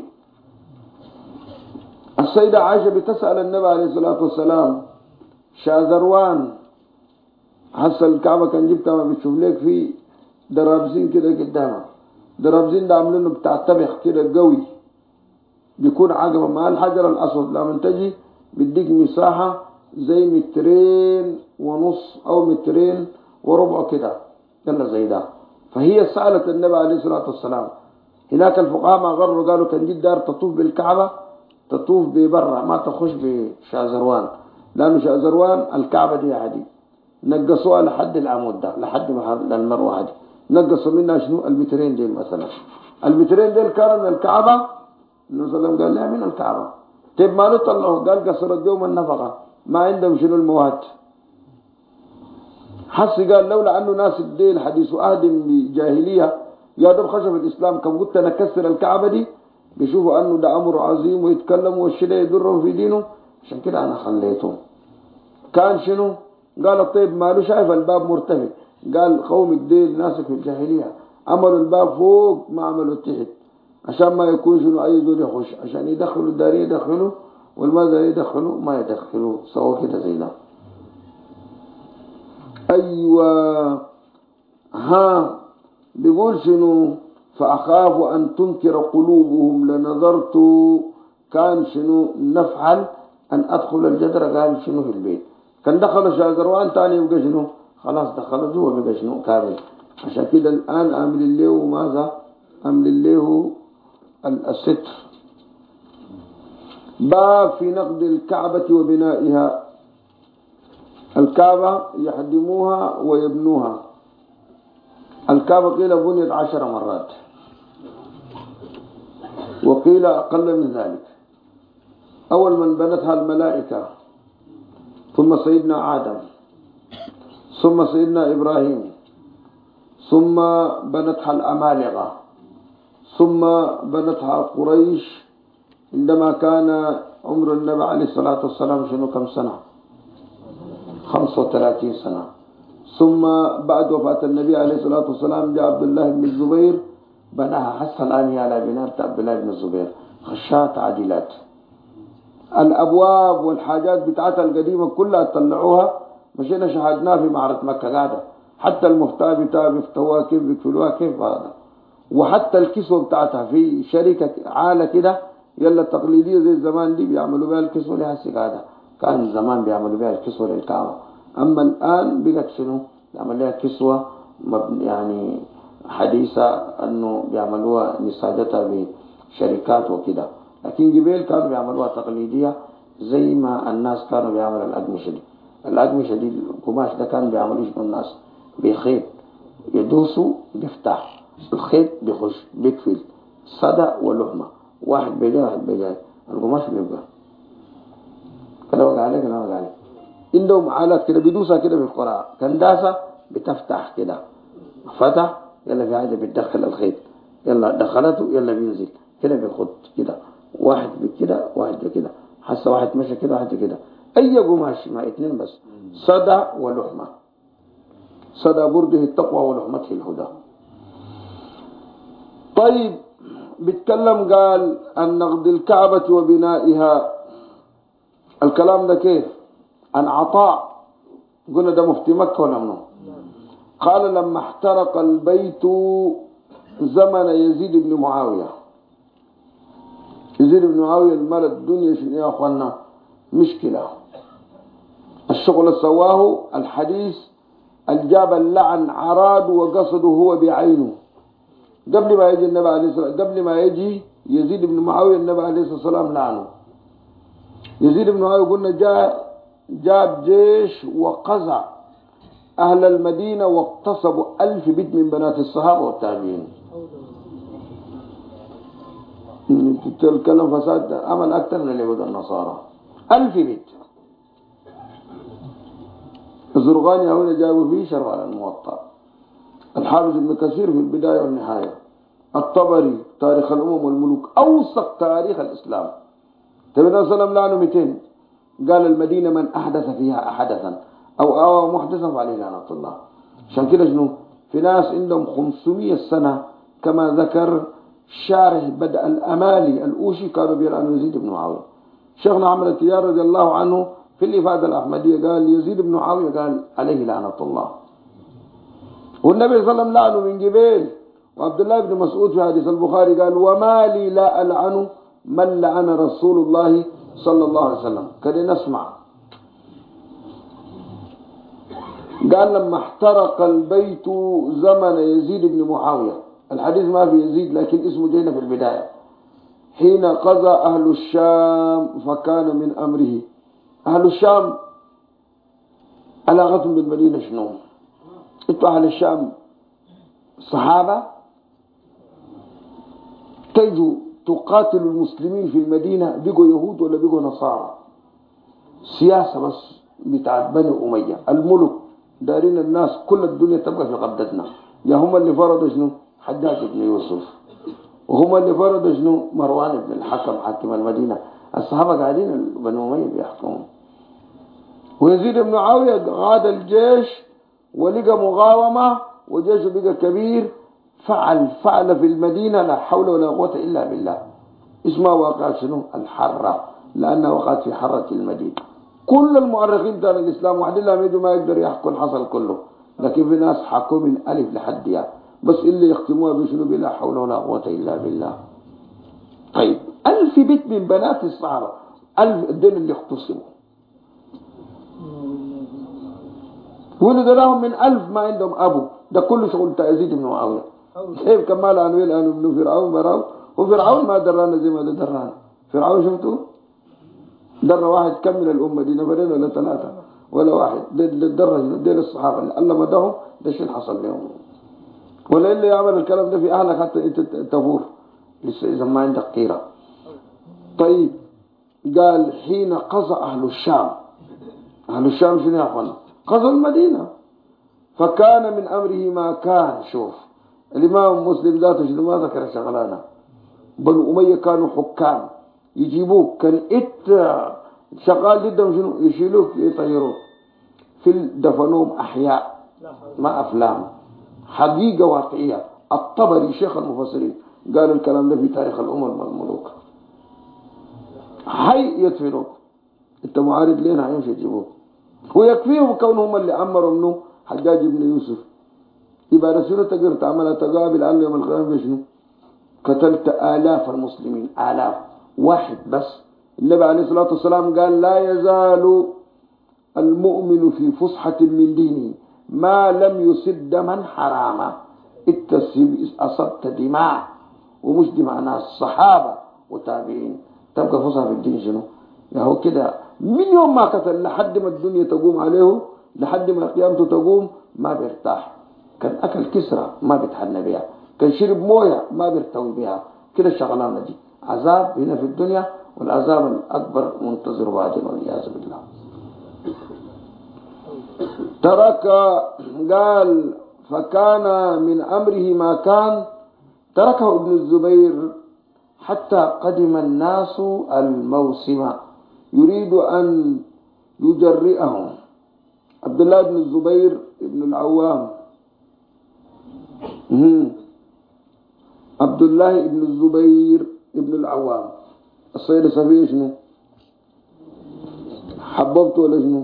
السيدة عائشة بتسأل النبي عليه الصلاة والسلام، شاذروان حصل الكعبة كان جبتها ما بتشوف لك في درابزين كده قدامها، درابزين ده عاملينه بتاع طبخ كده قوي، بيكون عقبة مع الحجر الأسود، لما تجي بديك مساحة زي 2.5 متر أو 2 وربع متر كده، يلا زي ده. فهي سألت النبي عليه الصلاة والسلام. هناك الفقهاء ما غروا قالوا كان جد دار تطوف بالكعبة، تطوف ببرة، ما تخش بشازروان، لأنه شازروان الكعبة دي عادي نقصوها لحد العمود ده، لحد محل المروة عادي، نقصوا منها شنو؟ 2 متر ديل مثلا. 2 متر ديل كانوا من الكعبة. النبي صلى الله عليه وسلم قال لا من الكعبة. طيب ما نطلعوا؟ قال قصرت يوم النفقة، ما عندهم شنو المواد. حسي قال لولا أنه ناس الدين حديث عهد بجاهلية يا دوب خشب الإسلام كم قلت نكسر الكعبة دي بيشوفوا أنه ده أمر عظيم ويتكلموا والشيء يضرهم في دينه، عشان كده أنا خليتهم. كان شنو؟ قال طيب ماله شايف الباب مرتفع، قال قوم الدين ناسك في الجاهلية عملوا الباب فوق ما عملوا تحت عشان ما يكون شنو أي زول يخش، عشان يدخلوا الدارين يدخلوا والماذا يدخلوا ما يدخلوا، سووا كده زي ده. أيوة. ها بيقول شنو؟ فأخاف أن تنكر قلوبهم لنظرت، كان شنو نفعل أن أدخل الجدر، قال شنو في البيت، كان دخل شاذروان تاني يبقى شنو خلاص دخل جوا بقى شنو كامل. عشان كده الآن أعمل له ماذا؟ أعمل له الستر. باب في نقد الكعبة وبنائها. الكعبة يهدموها ويبنوها. الكعبة قيل بنيت 10 مرات وقيل أقل من ذلك. أول من بنتها الملائكة، ثم سيدنا آدم، ثم سيدنا إبراهيم، ثم بنتها الأمالقة، ثم بنتها قريش عندما كان عمر النبي عليه الصلاة والسلام شنو كم سنة؟ 35 سنة. ثم بعد وفاة النبي عليه الصلاة والسلام جاء عبد الله بن الزبير بناها حتى الآن على بناء عبد الله بن الزبير، خشات عادلات. الأبواب والحاجات بتاعتها القديمة كلها طلعوها، مشينا شاهدناها في معرض مكة قاعدة، حتى المفتاح بتاعها بيفتوها كيف بيقفلوها كيف هذا، وحتى الكسوة بتاعتها في شركة عالة كده يلا تقليدية زي الزمان دي بيعملوا بها الكسوة لها قاعدة، كان زمان بيعملوا بها الكسوة للكعبة، أما الآن بقت شنو بيعمل لها كسوة يعني حديثة أنه بيعملوها نساجتها بشركات وكده، لكن قبل كانوا بيعملوها تقليدية زي ما الناس كانوا بيعملوا الأقمشة دي. الأقمشة دي القماش ده كانوا بيعملوش الناس بخيط يدوسوا بيفتح الخيط بيخش بيقفل صدى ولحمة، واحد بيجاي واحد بيجاي القماش بيبقى كده وقع عليه كده وقع عليه. عندهم آلات كده بيدوسها كده بالقراءة، كنداسة بتفتح كده فتح يلا في حاجة بتدخل الخيط يلا دخلته يلا بينزل كده بيخط كده واحد بكده واحد بكده، حاسة واحد ماشي كده واحد كده، أي قماش مع 2 بس صدى ولحمة. صدى برده التقوى ولحمته الهدى. طيب بيتكلم قال عن نقد الكعبة وبنائها. الكلام ده كيف؟ عن عطاء، قلنا ده مفتي مكة ولا منه؟ قال لما احترق البيت زمن يزيد بن معاوية. يزيد بن معاوية المال الدنيا شنو يا أخوانا؟ مشكلة. الشغل سواه الحديث الجاب اللعن عراد وقصده هو بعينه. قبل ما يجي النبي عليه الصلاة والسلام، قبل ما يجي يزيد بن معاوية النبي عليه الصلاة والسلام لعنه. يزيد بن معاوية قلنا جاب جيش وقزع أهل المدينة واغتصبوا 1000 بنت من بنات الصحابة والتابعين. تتكلم فساد عمل أكثر من اليهود النصارى. 1000 بنت. الزرقاني هنا جابوا فيه شرح على الموطأ. الحافظ ابن كثير في البداية والنهاية. الطبري تاريخ الأمم والملوك أوثق تاريخ الإسلام. النبي صلى الله عليه وسلم لعنه 200. قال المدينة من أحدث فيها حدثا أو آوى محدثا فعليه لعنة الله. عشان كده شنو في ناس عندهم 500 سنة كما ذكر شارح بدء الأمالي الأوشي كانوا بيلعنوا يزيد بن معاوية. شيخنا عمرو التيار رضي الله عنه في الإفادة الأحمدية قال يزيد بن معاوية قال عليه لعنة الله. والنبي صلى الله عليه وسلم لعنه من جبال. وعبد الله بن مسعود في حديث البخاري قال وما لي لا ألعن من لعن رسول الله صلى الله عليه وسلم. كده نسمع. قال لما احترق البيت زمن يزيد بن معاوية، الحديث ما في يزيد لكن اسمه جينا في البداية، حين قضى أهل الشام فكان من أمره. أهل الشام علاقتهم بالمدينة شنو؟ انتوا أهل الشام صحابة تجوا تقاتل المسلمين في المدينة، بقوا يهود ولا بقوا نصارى؟ سياسة بس بتاعت بني أمية الملك دارين الناس كل الدنيا تبقى في قبضتنا. يا هم اللي فرضوا شنو؟ حجاج بن يوسف، وهم اللي فرضوا شنو؟ مروان بن الحكم حاكم المدينة. الصحابة قاعدين بنو أمية بيحكموا. ويزيد بن معاوية غاد الجيش ولقى مقاومة وجيشه بقى كبير، فعل في المدينة لا حول ولا قوة إلا بالله. اسمها واقع شنو؟ الحرة، لأنها وقعت في حرة المدينة. كل المؤرخين ترى الإسلام واحد لهم يجوا ما يقدر يحكوا الحصل كله، لكن في ناس حكوا من ألف لحد ياء، بس اللي يختموها بشنو؟ بلا حول ولا قوة إلا بالله. طيب 1000 بيت من بنات الصحابة، 1000 الدين اللي اختصموا، ولد لهم من 1000 ما عندهم أبو. ده كله شغل يزيد بن معاوية. كيف كمال عنويل أنه ابن فرعون براو، وفرعون ما درانا زي ما درانا. فرعون شفتوا در واحد كمل الأمة دي، نفرين ولا 3 ولا واحد. ديل الصحابة اللي الله مدهم ده شيء حصل لهم. ولا اللي يعمل الكلام ده في أهلك حتى أنت تفور لسه إذا ما عندك قيرة. طيب قال حين قضى أهل الشام. أهل الشام شنو يا أخوانا؟ قضوا المدينة. فكان من أمره ما كان. شوف الإمام مسلم ذاته شنو ما ذكر شغلانة. بنو أمية كانوا حكام، يجيبوك كان شغال ضدهم شنو؟ يشيلوك يطيروك. في دفنوهم أحياء ما أفلام، حقيقة واقعية. الطبري شيخ المفسرين قال الكلام ده في تاريخ الأمم والملوك. حي يدفنوك، انت معارض لنا هيمشي يجيبوك. ويكفيهم كونهم اللي عمروا منه حجاج بن يوسف. يبقى رسولة تقدر تعملها تقابل عنه يوم القيامة بشنو؟ قتلت آلاف المسلمين، آلاف. واحد بس. النبي عليه الصلاة والسلام قال لا يزال المؤمن في فسحة من دينه ما لم يصب دما حراما. أصبت دماء ومش دماء ناس صحابة وتابعين، تبقى فسحة في الدين شنو؟ يا هو كده من يوم ما قتل لحد ما الدنيا تقوم عليه، لحد ما قيامته تقوم ما بيرتاح. كان أكل كسرة ما بيتحنى بها، كان شرب موية ما بيرتوي بها. كده الشغلانة دي عذاب هنا في الدنيا، والعذاب الأكبر منتظر بعدين والعياذ بالله. ترك قال فكان من أمره ما كان تركه ابن الزبير حتى قدم الناس الموسم يريد أن يجرئهم. عبد الله بن الزبير بن العوام، عبد الله بن الزبير بن العوام السيدة صفية شنو حببته ولا شنو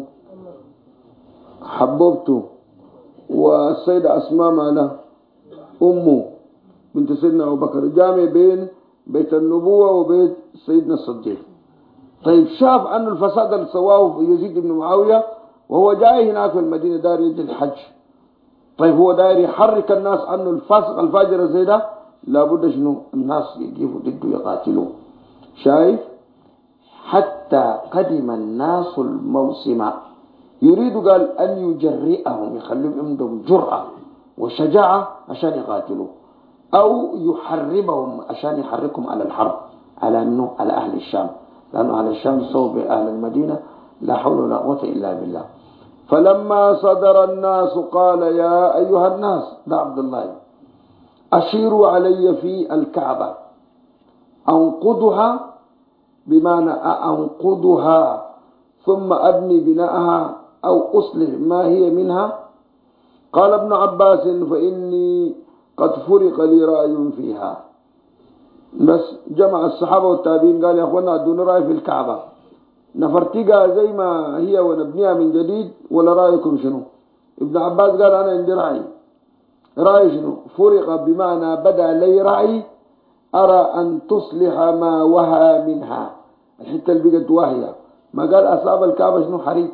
حببته، والسيدة أسماء معنا أمه بنت سيدنا أبو بكر، جامع بين بيت النبوة وبيت سيدنا الصديق. طيب شاف أن الفساد اللي سواه يزيد بن معاوية وهو جاي هناك في المدينة دار يجي الحج. طيب هو داير يحرك الناس أنه الفاسق الفاجر زي ده لابد شنو الناس يجيبوا ضده يقاتلوه. شايف حتى قدم الناس الموسم يريد قال أن يجرئهم، يخليهم عندهم جرأة وشجاعة عشان يقاتلوه، أو يحربهم عشان يحركهم على الحرب على أنه على أهل الشام، لأنه أهل الشام صوب أهل المدينة لا حول ولا قوة إلا بالله. فلما صدر الناس قال يا أيها الناس، ده عبد الله، أشيروا علي في الكعبة أنقضها، بمعنى أنقضها ثم أبني بناءها أو أصلح ما هي منها. قال ابن عباس فإني قد فرق لي رأي فيها. بس جمع الصحابة والتابعين قال يا أخوانا أدونا رأي في الكعبة، نفرتقها زي ما هي ونبنيها من جديد ولا رأيكم شنو؟ ابن عباس قال أنا عندي رأي شنو؟ فرق بمعنى بدأ لي رأي أرى أن تصلح ما وهى منها، الحتة اللي بقت واهية. ما قال أصاب الكعبة شنو حريق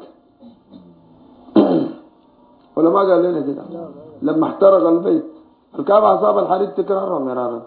ولا ما قال لنا كده؟ لما احترق البيت الكعبة أصاب الحريق تكررها مرارا.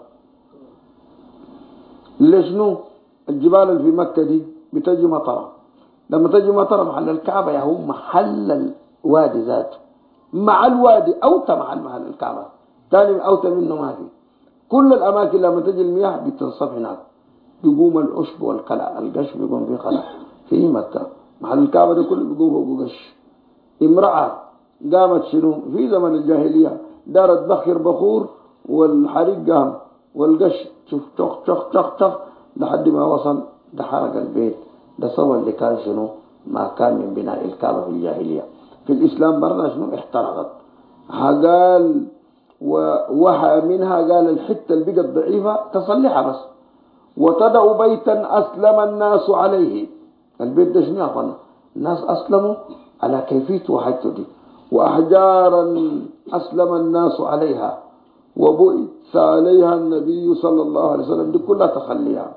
لشنو؟ الجبال اللي في مكة دي بتجي مطرة، لما تجي مطرة محل الكعبة يا هو محل الوادي ذاته، مع الوادي أوتى محل الكعبة، تاني أوتى منه ما في. كل الأماكن لما تجي المياه بتنصب هناك، بيقوم العشب والقلع، القش بيقوم في قلع في مكة، محل الكعبة ده كله بيقوم فوق قش. امرأة قامت شنو في زمن الجاهلية، دارت بخر بخور والحريق قام والقش شوف شخ شخ شخ شخ لحد ما وصل ده حرق البيت. ده صور اللي كان شنو ما كان من بناء الكعبة في الجاهلية. في الإسلام برضه شنو احترقت. قال ووحى منها قال الحتة اللي بقت ضعيفة تصلحها بس، وتدعو بيتا أسلم الناس عليه. البيت ده شنو يا الناس أسلموا على كيفية وحدته دي، وأحجارا أسلم الناس عليها، وبؤس عليها النبي صلى الله عليه وسلم، دي كلها تخليها.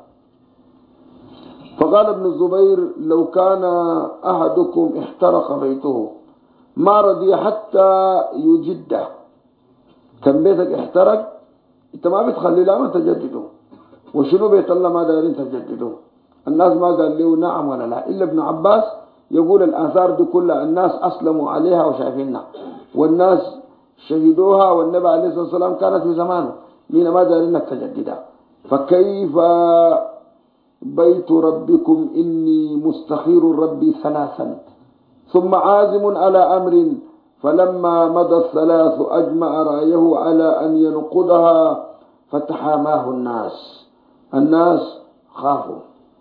فقال ابن الزبير لو كان أحدكم احترق بيته ما رضي حتى يجده. كان بيتك احترق انت ما بتخلي لا ما تجدده، وشنو بيت الله ما دارين تجدده. الناس ما قال له نعم ولا لا، إلا ابن عباس يقول الآثار دي كلها الناس أسلموا عليها وشايفينها، والناس شهدوها، والنبي عليه الصلاة والسلام كانت في زمانه مين ما دارين تجددها. فكيف بيت ربكم إني مستخير ربي ثلاثا ثم عازم على أمر، فلما مضى الثلاث أجمع رأيه على أن ينقضها فتحاماه الناس خافوا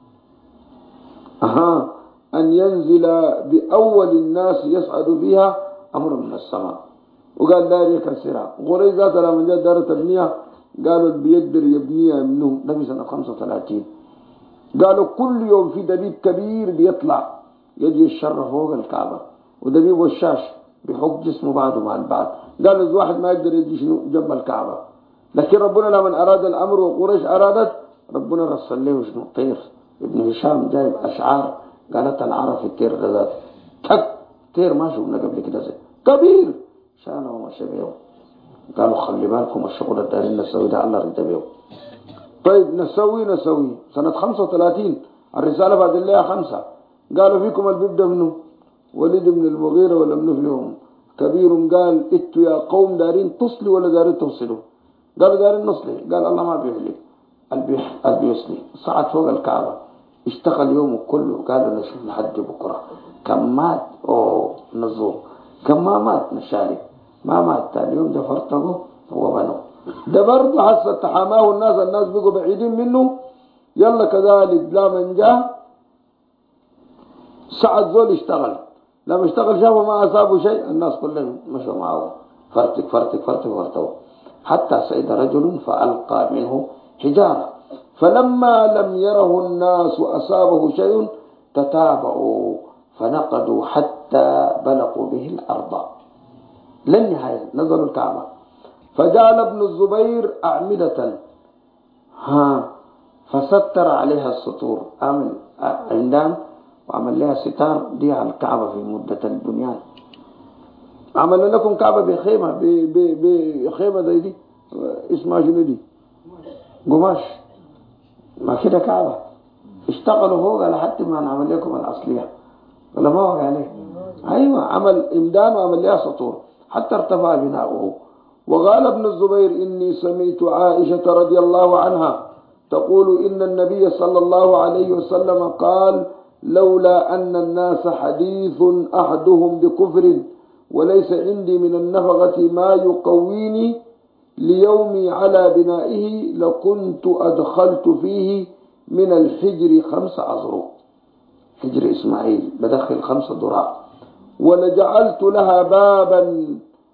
أن ينزل بأول الناس يصعد بها أمر من السماء، وقال دار يكسرها. قريش ذات لما جاء دار تبنيها قالوا بيقدر يبنيها منه نبي سنة 35. قالوا كل يوم في دبيب كبير بيطلع يجي الشر فوق الكعبة، ودبيب وشاش بحق جسمه بعضه مع البعض. قالوا الواحد ما يقدر يجي شنو جنب الكعبة، لكن ربنا لما أراد الأمر وقريش أرادت ربنا رسل له شنو طير. ابن هشام جايب أشعار قالت العرب في الطير غزات تك طير ما شفنا قبل كده زي كبير شانه وما شبهه. قالوا خلي بالكم الشغل الدارين نسوي ده الله رد بيه. طيب نسوي سنة 35 الرسالة بعد الله 5 قالوا فيكم اللي بيبدأ منه وليد بن المغيرة ولا منه فيهم كبير قال اتوا يا قوم دارين تصلي ولا دارين توصلوا؟ قالوا دارين نصلي. قال الله ما بيهلك البيصلي. صعد فوق الكعبة اشتغل يومه كله. قالوا نشوف لحد بكرة كم مات نزور كم ما مات نشارك ما مات. ثاني يوم ده فرطه هو بنو ده برضه حس تحاماه الناس بقوا بعيدين منه. يلا كذلك لا من جاء سعد زول اشتغل، لما اشتغل شافوا ما أصابوا شيء الناس كلهم مشوا معه فرتوا حتى صعد رجل فألقى منه حجارة، فلما لم يره الناس وأصابه شيء تتابعوا فنقدوا حتى بلغوا به الأرض للنهاية نزلوا الكعبة. فجعل ابن الزبير أعمدة فستر عليها السطور عمل عندام وعمل لها ستار دي على الكعبة في مدة البنيان. عمل لكم كعبة بخيمة بخيمة زي دي اسمها شنو دي قماش ما كده كعبة. اشتغلوا فوق لحد ما نعمل لكم الأصلية ولا ما وقع عليه. أيوة عمل إمدان وعمل لها سطور حتى ارتفع بناؤه. وقال ابن الزبير إني سمعت عائشة رضي الله عنها تقول إن النبي صلى الله عليه وسلم قال لولا أن الناس حديث أحدهم بكفر وليس عندي من النفقة ما يقويني ليومي على بنائه لكنت أدخلت فيه من الحجر 5 أزرق. حجر إسماعيل بدخل 5 ذراع، ولجعلت لها بابا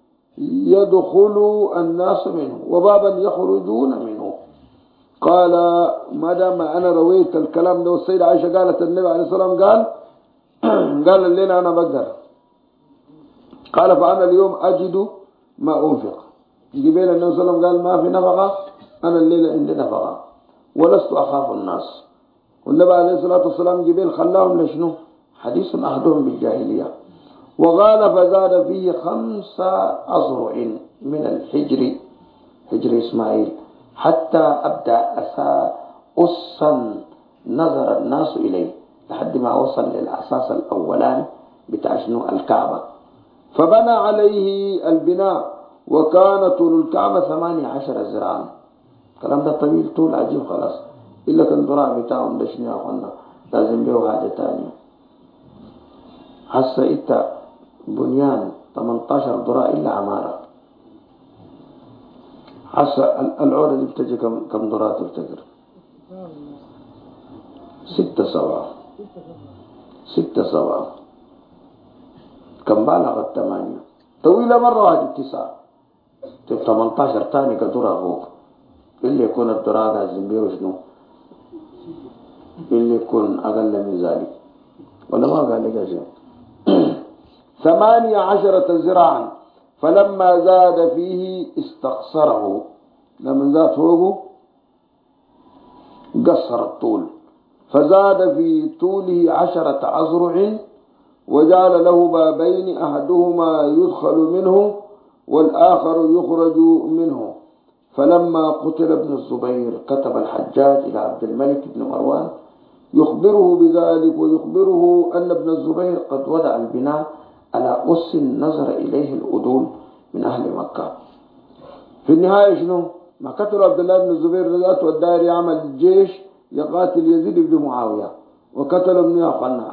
يدخل الناس منه وبابا يخرجون منه. قال ما دام أنا رويت الكلام ده والسيدة عائشة قالت النبي عليه الصلاة والسلام قال الليلة أنا بقدر. قال فأنا اليوم أجد ما أنفق. جبيل النبي صلى الله عليه وسلم قال ما في نفقة، أنا الليلة عندي نفقة ولست أخاف الناس. والنبي عليه الصلاة والسلام جبيل خلاهم لشنو حديث أحدهم بالجاهلية. وقال فزاد فيه 5 أزرع من الحجر حجر إسماعيل حتى أبدأ أسا نظر الناس إليه لحد ما وصل للأساس الأولاني بتاع شنو الكعبة. فبنى عليه البناء وكان طول الكعبة 18 ذراعا. الكلام ده طويل طول عجيب خلاص إلا كان ذراع بتاعهم ده شنو يا أخوانا لازم له حاجة تانية. حس إنت بنيان 18 ذراع إلا عمارة. حس العورة دي بتجي كم ذراع تفتكر؟ 6 سواء. 6 سواء كم بالغت 8 طويلة مرة واحدة 9 18 تاني كذراع فوق. اللي يكون الذراع لازم بيه وشنو؟ اللي يكون أقل من ذلك ولا ما قال لك شيء. 18 ذراعا فلما زاد فيه استقصره. لما زاد فوقه قصر الطول فزاد في طوله 10 أذرع وجعل له بابين أحدهما يدخل منه والآخر يخرج منه. فلما قتل ابن الزبير كتب الحجاج إلى عبد الملك بن مروان يخبره بذلك ويخبره أن ابن الزبير قد وضع البناء على أس نظر إليه الأدول من أهل مكة. في النهاية شنو؟ ما قتل عبد الله بن الزبير ذات والدائر يعمل الجيش يقاتل يزيد بن معاوية وقتل ابن يافعنا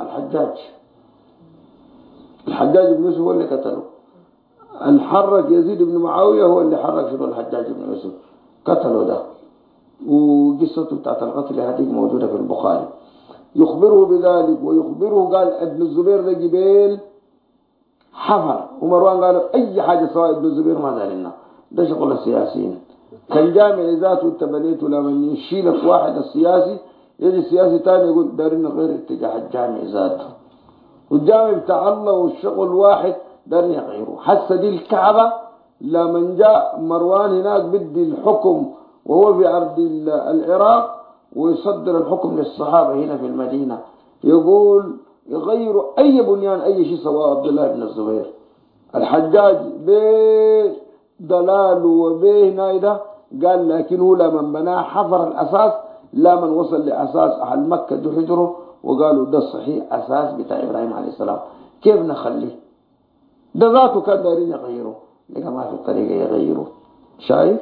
الحجاج بن يوسف هو اللي قتله. الحرك يزيد بن معاوية هو اللي حرك شنو الحجاج بن يوسف قتله ده. وقصته بتاعت القتل هذه موجودة في البخاري. يخبره بذلك ويخبره قال ابن الزبير ده جبال حفر ومروان قالوا أي حاجة سواء ابن الزبير ما دارنا ده شغل السياسيين. كان جامع ذاته التبنيته لما يشيلك واحد السياسي يجي السياسي تاني يقول دارنا غير اتجاه الجامع ذاته والجامع بتاع الله والشغل واحد دارنا يغيره. حس دي الكعبة لما جاء مروان هناك بدي الحكم وهو في أرض العراق ويصدر الحكم للصحابة هنا في المدينة يقول يغيروا أي بنيان أي شيء سواء عبد الله بن الزبير. الحجاج بدلال وبه نايدة قال لكنه لما بناه حفر الأساس لمن وصل لأساس أهل مكة جو حجره وقالوا ده صحيح أساس بتاع إبراهيم عليه السلام كيف نخليه ده ذاته كان دارين يغيره لكن ما في طريقة يغيره. شايف؟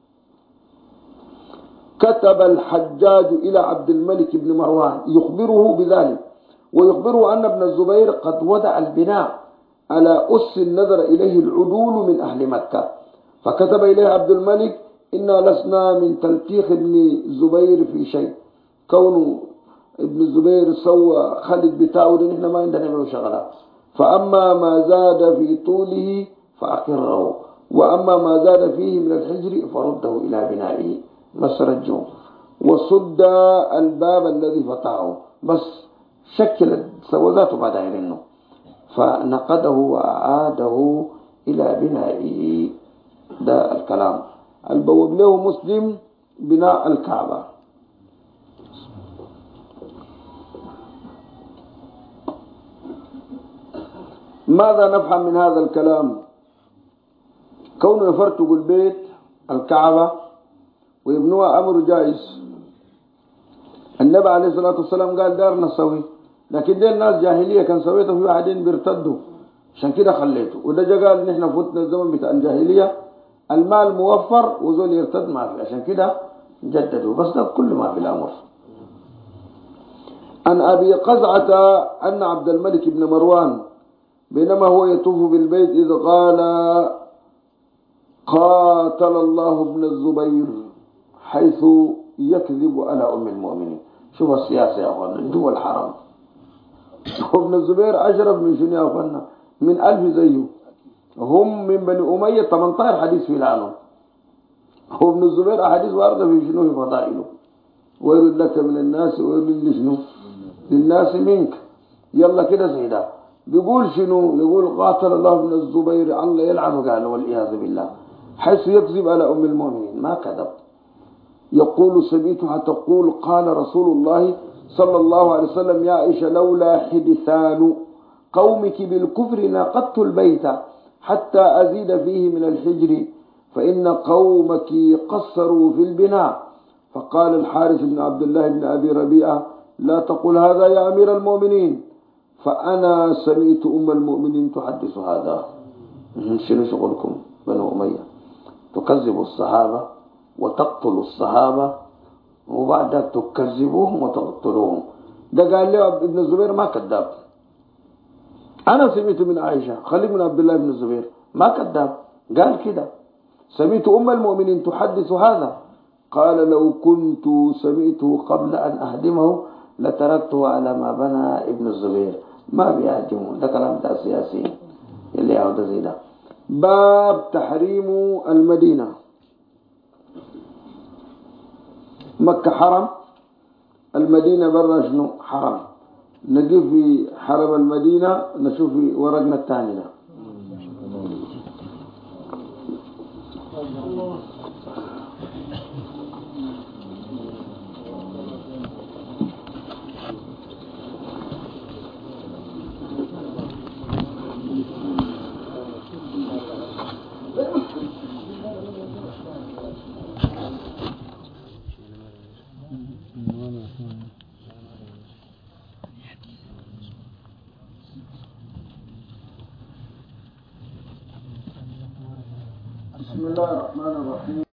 كتب الحجاج إلى عبد الملك بن مروان يخبره بذلك ويخبره أن ابن الزبير قد وضع البناء على أس نظر إليه العدول من أهل مكة. فكتب إليه عبد الملك إنا لسنا من تلتيخ ابن الزبير في شيء كونه ابن الزبير سوى خالد بتاعه نحن ما عندنا له شغلة. فأما ما زاد في طوله فأقره وأما ما زاد فيه من الحجر فرده إلى بنائه مسرجه وصد الباب الذي فتحه بس شكل سوذاته بعد عينه فنقده وأعاده إلى بنائه. ده الكلام البواب له مسلم بناء الكعبة. ماذا نفهم من هذا الكلام؟ كونه يفرتقوا البيت الكعبة ويبنوها أمر جائز. النبي عليه الصلاة والسلام قال دارنا سوي لكن دي الناس جاهلية كان سويته في واحدين بيرتدوا عشان كده خليته. وده جا قال نحن فوتنا الزمن بتاع الجاهلية المال موفر وزول يرتد ما في عشان كده جددوا بس ده كل ما في الأمر. عن أبي قزعة أن عبد الملك بن مروان بينما هو يطوف بالبيت إذ قال قاتل الله ابن الزبير حيث يكذب على أم المؤمنين. شوف السياسة يا أخوانا جوا الحرم وابن الزبير أشرف من شنو يا أخوانا من 1000 زيه هم من بني أمية 18 حديث في لعنه. هو ابن الزبير أحاديث واردة في شنو في فضائله ويل لك من الناس ويل لشنو للناس منك. يلا كده سيدا بيقول شنو يقول قاتل الله ابن الزبير الله يلعنه قال والعياذ بالله حيث يكذب على أم المؤمنين ما كذب. يقول سمعتها تقول قال رسول الله صلى الله عليه وسلم يا عائشة لولا حدثان قومك بالكفر ناقضت البيت حتى أزيد فيه من الحجر فإن قومك قصروا في البناء. فقال الحارث بن عبد الله بن أبي ربيعة لا تقول هذا يا أمير المؤمنين فأنا سمعت أم المؤمنين تحدث هذا. شنو شغلكم بنو أمية تكذبوا الصحابة وتقتلوا الصحابة وبعد تكذبوهم وتقتلوهم. ده قال له ابن الزبير ما كذاب أنا سمعت من عائشة خليل من عبد الله بن الزبير ما كذاب، قال كده سمعت أم المؤمنين تحدث هذا، قال لو كنت سمعته قبل أن أهدمه لتركته على ما بنى ابن الزبير، ما بيهدمه، ده كلام ده سياسي اللي يعود زي ده. باب تحريم المدينة. مكة حرم، المدينة برا شنو حرم. نجي في حرم المدينة نشوف ورقنا الثاني ده. بسم الله الرحمن الرحيم.